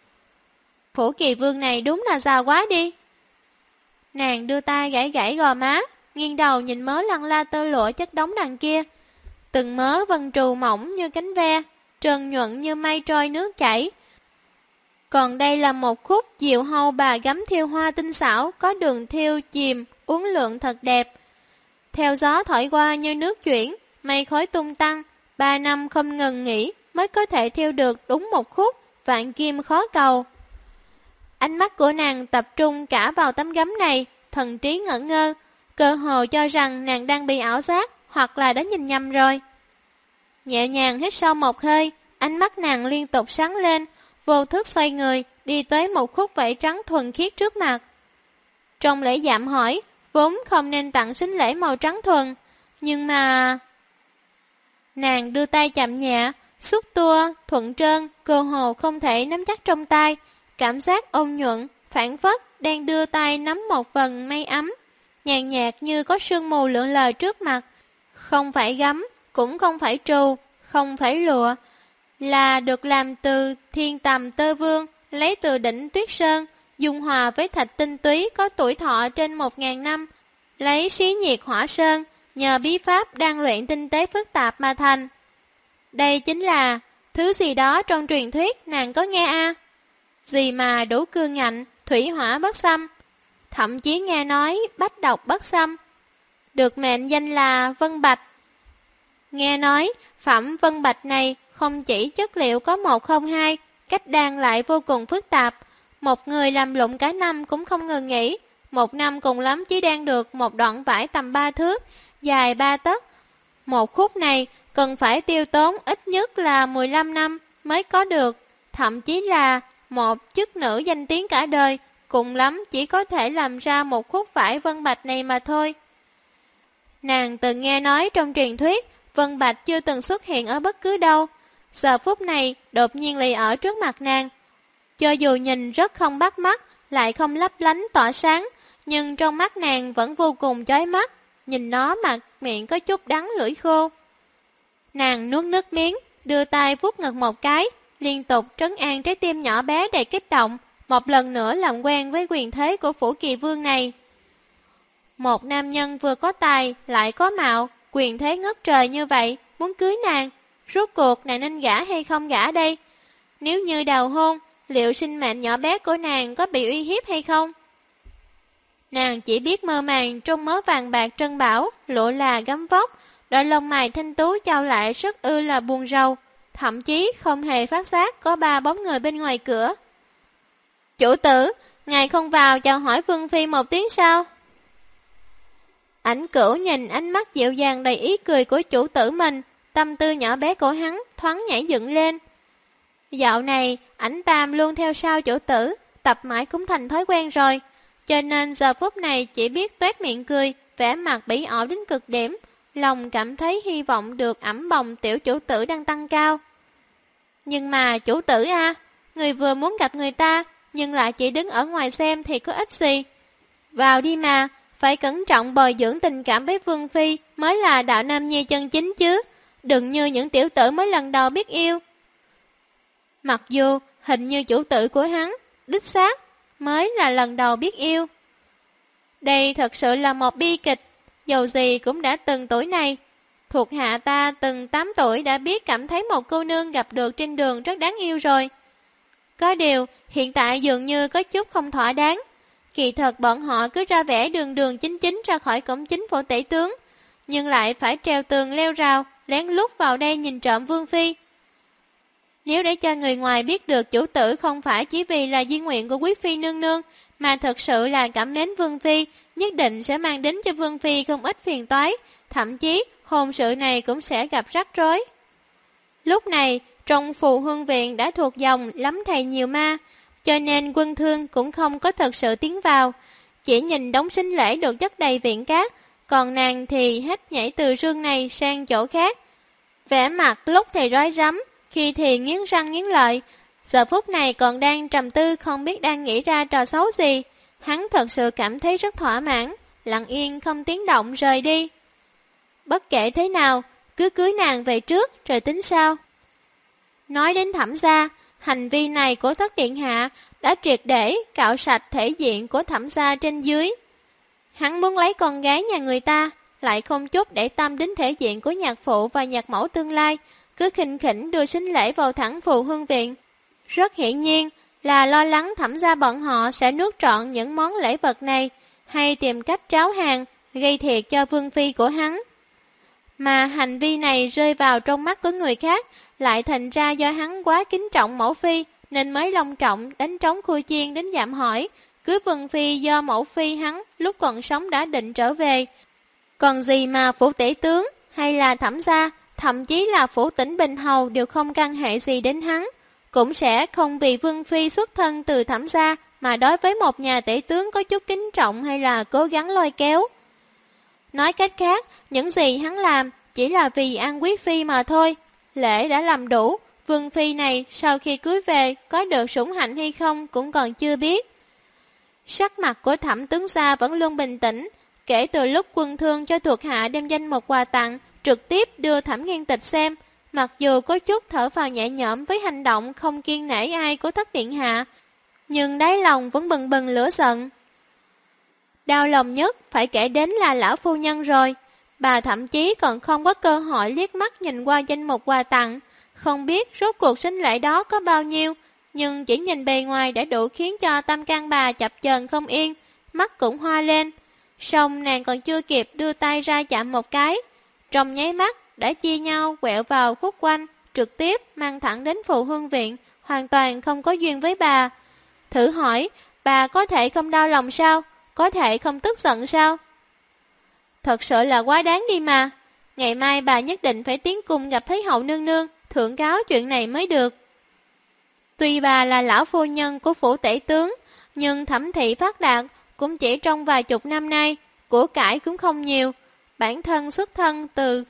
Phủ Kỳ Vương này đúng là giàu quá đi. Nàng đưa tay gãy gãy gò má, nghiêng đầu nhìn mớ lăng la tơ lụa chất đống đằng kia. Từng mớ vân trù mỏng như cánh ve, trơn nhuận như mây trôi nước chảy. Còn đây là một khúc diệu hâu bà gấm thiêu hoa tinh xảo, có đường thiêu chìm, uốn lượn thật đẹp. Theo gió thổi qua như nước chuyển, mây khói tung tăng, 3 năm không ngừng nghỉ mới có thể thiêu được đúng một khúc, vạn kim khó cầu. Ánh mắt của nàng tập trung cả vào tấm gấm này, thần trí ngẩn ngơ, cơ hồ cho rằng nàng đang bị ảo giác hoặc là đã nhìn nhầm rồi. Nhẹ nhàng hít sâu một hơi, ánh mắt nàng liên tục sáng lên, vô thức xoay người, đi tới một khúc vảy trắng thuần khiết trước mặt. Trong lễ dạm hỏi, vốn không nên tặng sính lễ màu trắng thuần, nhưng mà... Nàng đưa tay chạm nhẹ, xúc tua, thuận trơn, cơ hồ không thể nắm chắc trong tay, cảm giác ôn nhuận, phảng phất đang đưa tay nắm một phần mây ấm, nhàn nhạt như có sương mù lượn lờ trước mặt. Không phải gấm, cũng không phải trù, không phải lụa, là được làm từ thiên tầm tơ vương, lấy từ đỉnh Tuyết Sơn, dung hòa với thạch tinh túy có tuổi thọ trên 1000 năm, lấy xí nhiệt hỏa sơn, nhờ bí pháp đang luyện tinh tế phức tạp mà thành. Đây chính là thứ gì đó trong truyền thuyết nàng có nghe a? Gì mà đủ cương ngạnh, thủy hỏa bất xâm, thậm chí nghe nói bách độc bất xâm, được mệnh danh là Vân Bạch. Nghe nói phẩm Vân Bạch này không chỉ chất liệu có 102, cách đan lại vô cùng phức tạp, một người làm lụng cả năm cũng không ngừng nghỉ, một năm cùng lắm chỉ đan được một đoạn vải tầm 3 thước, dài 3 tấc. Một khúc này cần phải tiêu tốn ít nhất là 15 năm mới có được, thậm chí là một chức nữ danh tiếng cả đời, cùng lắm chỉ có thể làm ra một khúc vải Vân Bạch này mà thôi. Nàng từng nghe nói trong truyền thuyết, Vân Bạch chưa từng xuất hiện ở bất cứ đâu, giờ phút này đột nhiên lì ở trước mặt nàng. Cho dù nhìn rất không bắt mắt, lại không lấp lánh tỏa sáng, nhưng trong mắt nàng vẫn vô cùng chói mắt, nhìn nó mà miệng có chút đắng lưỡi khô. Nàng nuốt nước miếng, đưa tay vuốt ngực một cái, liên tục trấn an trái tim nhỏ bé đầy kích động, một lần nữa làm quen với quyền thế của Phủ Kỳ Vương này. Một nam nhân vừa có tài, lại có mạo, quyền thế ngất trời như vậy, muốn cưới nàng, rốt cuộc nàng nên gả hay không gả đây? Nếu như đào hôn, liệu sinh mệnh nhỏ bé của nàng có bị uy hiếp hay không? Nàng chỉ biết mơ màng trong mớ vàng bạc trân bảo, lụa là gấm vóc, đôi lông mày thanh tú trao lại rất ư là buồn rầu, thậm chí không hề phát giác có 3 bóng người bên ngoài cửa. Chủ tử, ngài không vào chào hỏi Vương Phi một tiếng sao? Ảnh Cửu nhìn ánh mắt dịu dàng đầy ý cười của chủ tử mình, tâm tư nhỏ bé của hắn thoáng nhảy dựng lên. Dạo này, ảnh Tam luôn theo sau chủ tử, tập mãi cũng thành thói quen rồi, cho nên giờ phút này chỉ biết toét miệng cười, vẻ mặt bỉ ổi đến cực điểm, lòng cảm thấy hy vọng được ẵm bồng tiểu chủ tử đang tăng cao. Nhưng mà chủ tử a, người vừa muốn gặp người ta, nhưng lại chỉ đứng ở ngoài xem thì có ích gì. Vào đi mà, phải cẩn trọng bồi dưỡng tình cảm với Vương Phi mới là đạo nam nhi chân chính chứ, đừng như những tiểu tử mới lần đầu biết yêu. Mặc dù hình như chủ tử của hắn, đích xác, mới là lần đầu biết yêu. Đây thật sự là một bi kịch, dầu gì cũng đã từng tuổi này. Thuộc hạ ta từng 8 tuổi đã biết cảm thấy một cô nương gặp được trên đường rất đáng yêu rồi. Có điều, hiện tại dường như có chút không thỏa đáng. Kỳ thật bọn họ cứ ra vẻ đường đường chính chính ra khỏi cổng chính phủ tể tướng, nhưng lại phải treo tường leo rào, lén lút vào đây nhìn trộm Vương Phi. Nếu để cho người ngoài biết được chủ tử không phải chỉ vì là di nguyện của quý phi nương nương, mà thật sự là cảm mến Vương Phi, nhất định sẽ mang đến cho Vương Phi không ít phiền toái, thậm chí hôn sự này cũng sẽ gặp rắc rối. Lúc này, trong Phù Hương Viện đã thuộc dòng lắm thầy nhiều ma, cho nên Quân Thương cũng không có thật sự tiến vào, chỉ nhìn đống sính lễ được chất đầy viện cát, còn nàng thì hết nhảy từ rương này sang chỗ khác. Vẻ mặt lúc thì rối rắm, khi thì nghiến răng nghiến lợi, giờ phút này còn đang trầm tư không biết đang nghĩ ra trò xấu gì. Hắn thật sự cảm thấy rất thỏa mãn, lặng yên không tiếng động rời đi. Bất kể thế nào, cứ cưới nàng về trước rồi tính sao. Nói đến Thẩm gia, hành vi này của Thất Điện Hạ đã triệt để cạo sạch thể diện của Thẩm gia trên dưới. Hắn muốn lấy con gái nhà người ta, lại không chút để tâm đến thể diện của nhạc phụ và nhạc mẫu tương lai, cứ khinh khỉnh đưa sính lễ vào thẳng Phù Hương Viện. Rất hiển nhiên là lo lắng Thẩm gia bọn họ sẽ nuốt trọn những món lễ vật này, hay tìm cách tráo hàng, gây thiệt cho Vương Phi của hắn. Mà hành vi này rơi vào trong mắt của người khác, lại thành ra do hắn quá kính trọng mẫu phi, nên mới long trọng đánh trống khui chiên đến dạm hỏi, cưới Vân Phi do mẫu phi hắn lúc còn sống đã định trở về. Còn gì mà phủ tể tướng hay là Thẩm gia, thậm chí là phủ tỉnh Bình Hầu đều không căn hệ gì đến hắn, cũng sẽ không vì Vân Phi xuất thân từ Thẩm gia mà đối với một nhà tể tướng có chút kính trọng hay là cố gắng lôi kéo. Nói cách khác, những gì hắn làm chỉ là vì An Quý Phi mà thôi. Lễ đã làm đủ, Vân Phi này sau khi cưới về có được sủng hạnh hay không cũng còn chưa biết. Sắc mặt của Thẩm tướng gia vẫn luôn bình tĩnh. Kể từ lúc quân thương cho thuộc hạ đem danh một quà tặng, trực tiếp đưa Thẩm Nghiên Tịch xem, mặc dù có chút thở phào nhẹ nhõm với hành động không kiêng nể ai của thất điện hạ, nhưng đáy lòng vẫn bừng bừng lửa giận. Đau lòng nhất phải kể đến là lão phu nhân rồi. Bà thậm chí còn không có cơ hội liếc mắt nhìn qua danh mục quà tặng, không biết rốt cuộc sinh lễ đó có bao nhiêu, nhưng chỉ nhìn bề ngoài đã đủ khiến cho tâm can bà chập chờn không yên, mắt cũng hoa lên. Xong nàng còn chưa kịp đưa tay ra chạm một cái, trong nháy mắt đã chia nhau quẹo vào khúc quanh, trực tiếp mang thẳng đến Phù Hương Viện, hoàn toàn không có duyên với bà. Thử hỏi, bà có thể không đau lòng sao? Có thể không tức giận sao? Thật sự là quá đáng đi mà. Ngày mai bà nhất định phải tiến cung gặp Thái hậu nương nương, thượng cáo chuyện này mới được. Tuy bà là lão phu nhân của phủ tể tướng, nhưng Thẩm thị phát đạt cũng chỉ trong vài chục năm nay, của cải cũng không nhiều. Bản thân xuất thân từ...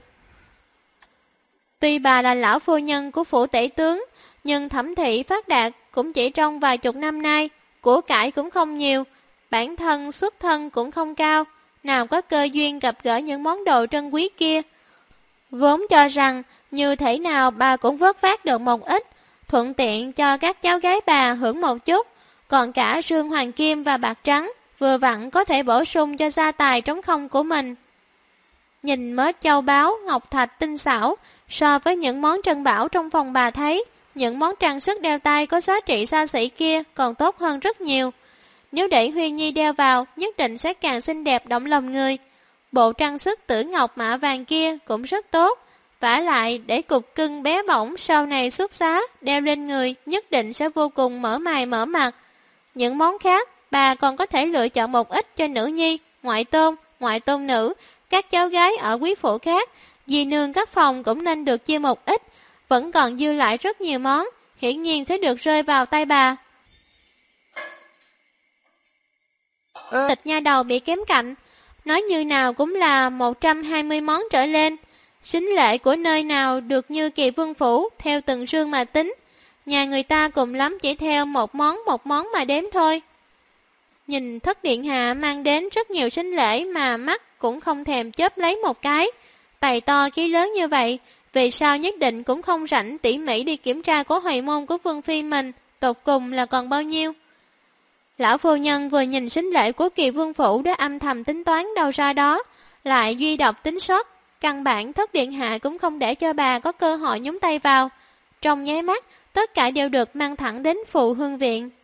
Tuy bà là lão phu nhân của phủ tể tướng, nhưng Thẩm thị phát đạt cũng chỉ trong vài chục năm nay, của cải cũng không nhiều. Bản thân xuất thân cũng không cao, nào có cơ duyên gặp gỡ những món đồ trân quý kia. Vốn cho rằng như thế nào bà cũng vớt vát được một ít, thuận tiện cho các cháu gái bà hưởng một chút, còn cả rương hoàng kim và bạc trắng vừa vặn có thể bổ sung cho gia tài trống không của mình. Nhìn mớ châu báu, ngọc thạch tinh xảo, so với những món trân bảo trong phòng bà thấy, những món trang sức đeo tay có giá trị xa xỉ kia còn tốt hơn rất nhiều. Nếu để Huy Nhi đeo vào, nhất định sẽ càng xinh đẹp động lòng người. Bộ trang sức tử ngọc mạ vàng kia cũng rất tốt, vả lại để cục cưng bé bỏng sau này xuất giá, đeo lên người nhất định sẽ vô cùng mở mày mở mặt. Những món khác, bà còn có thể lựa chọn một ít cho nữ nhi, ngoại tôn nữ, các cháu gái ở quý phủ khác, dì nương các phòng cũng nên được chia một ít, vẫn còn dư lại rất nhiều món, hiển nhiên sẽ được rơi vào tay bà. Tịch nha đầu bị kém cạnh, nói như nào cũng là 120 món trở lên. Sính lệ của nơi nào được như Kỳ Vương phủ theo từng rương mà tính, nhà người ta cùng lắm chỉ theo một món mà đếm thôi. Nhìn thất điện hạ mang đến rất nhiều sính lễ mà mắt cũng không thèm chớp lấy một cái. Tài to khí lớn như vậy, vì sao nhất định cũng không rảnh tỉ mỉ đi kiểm tra của hồi môn của Vương Phi mình, tột cùng là còn bao nhiêu. Lão phu nhân vừa nhìn sính lễ của Kỳ Vương phủ đã âm thầm tính toán đâu ra đó, lại duy độc tính sót, căn bản thất điện hạ cũng không để cho bà có cơ hội nhúng tay vào. Trong nháy mắt, tất cả đều được mang thẳng đến Phù Hương Viện.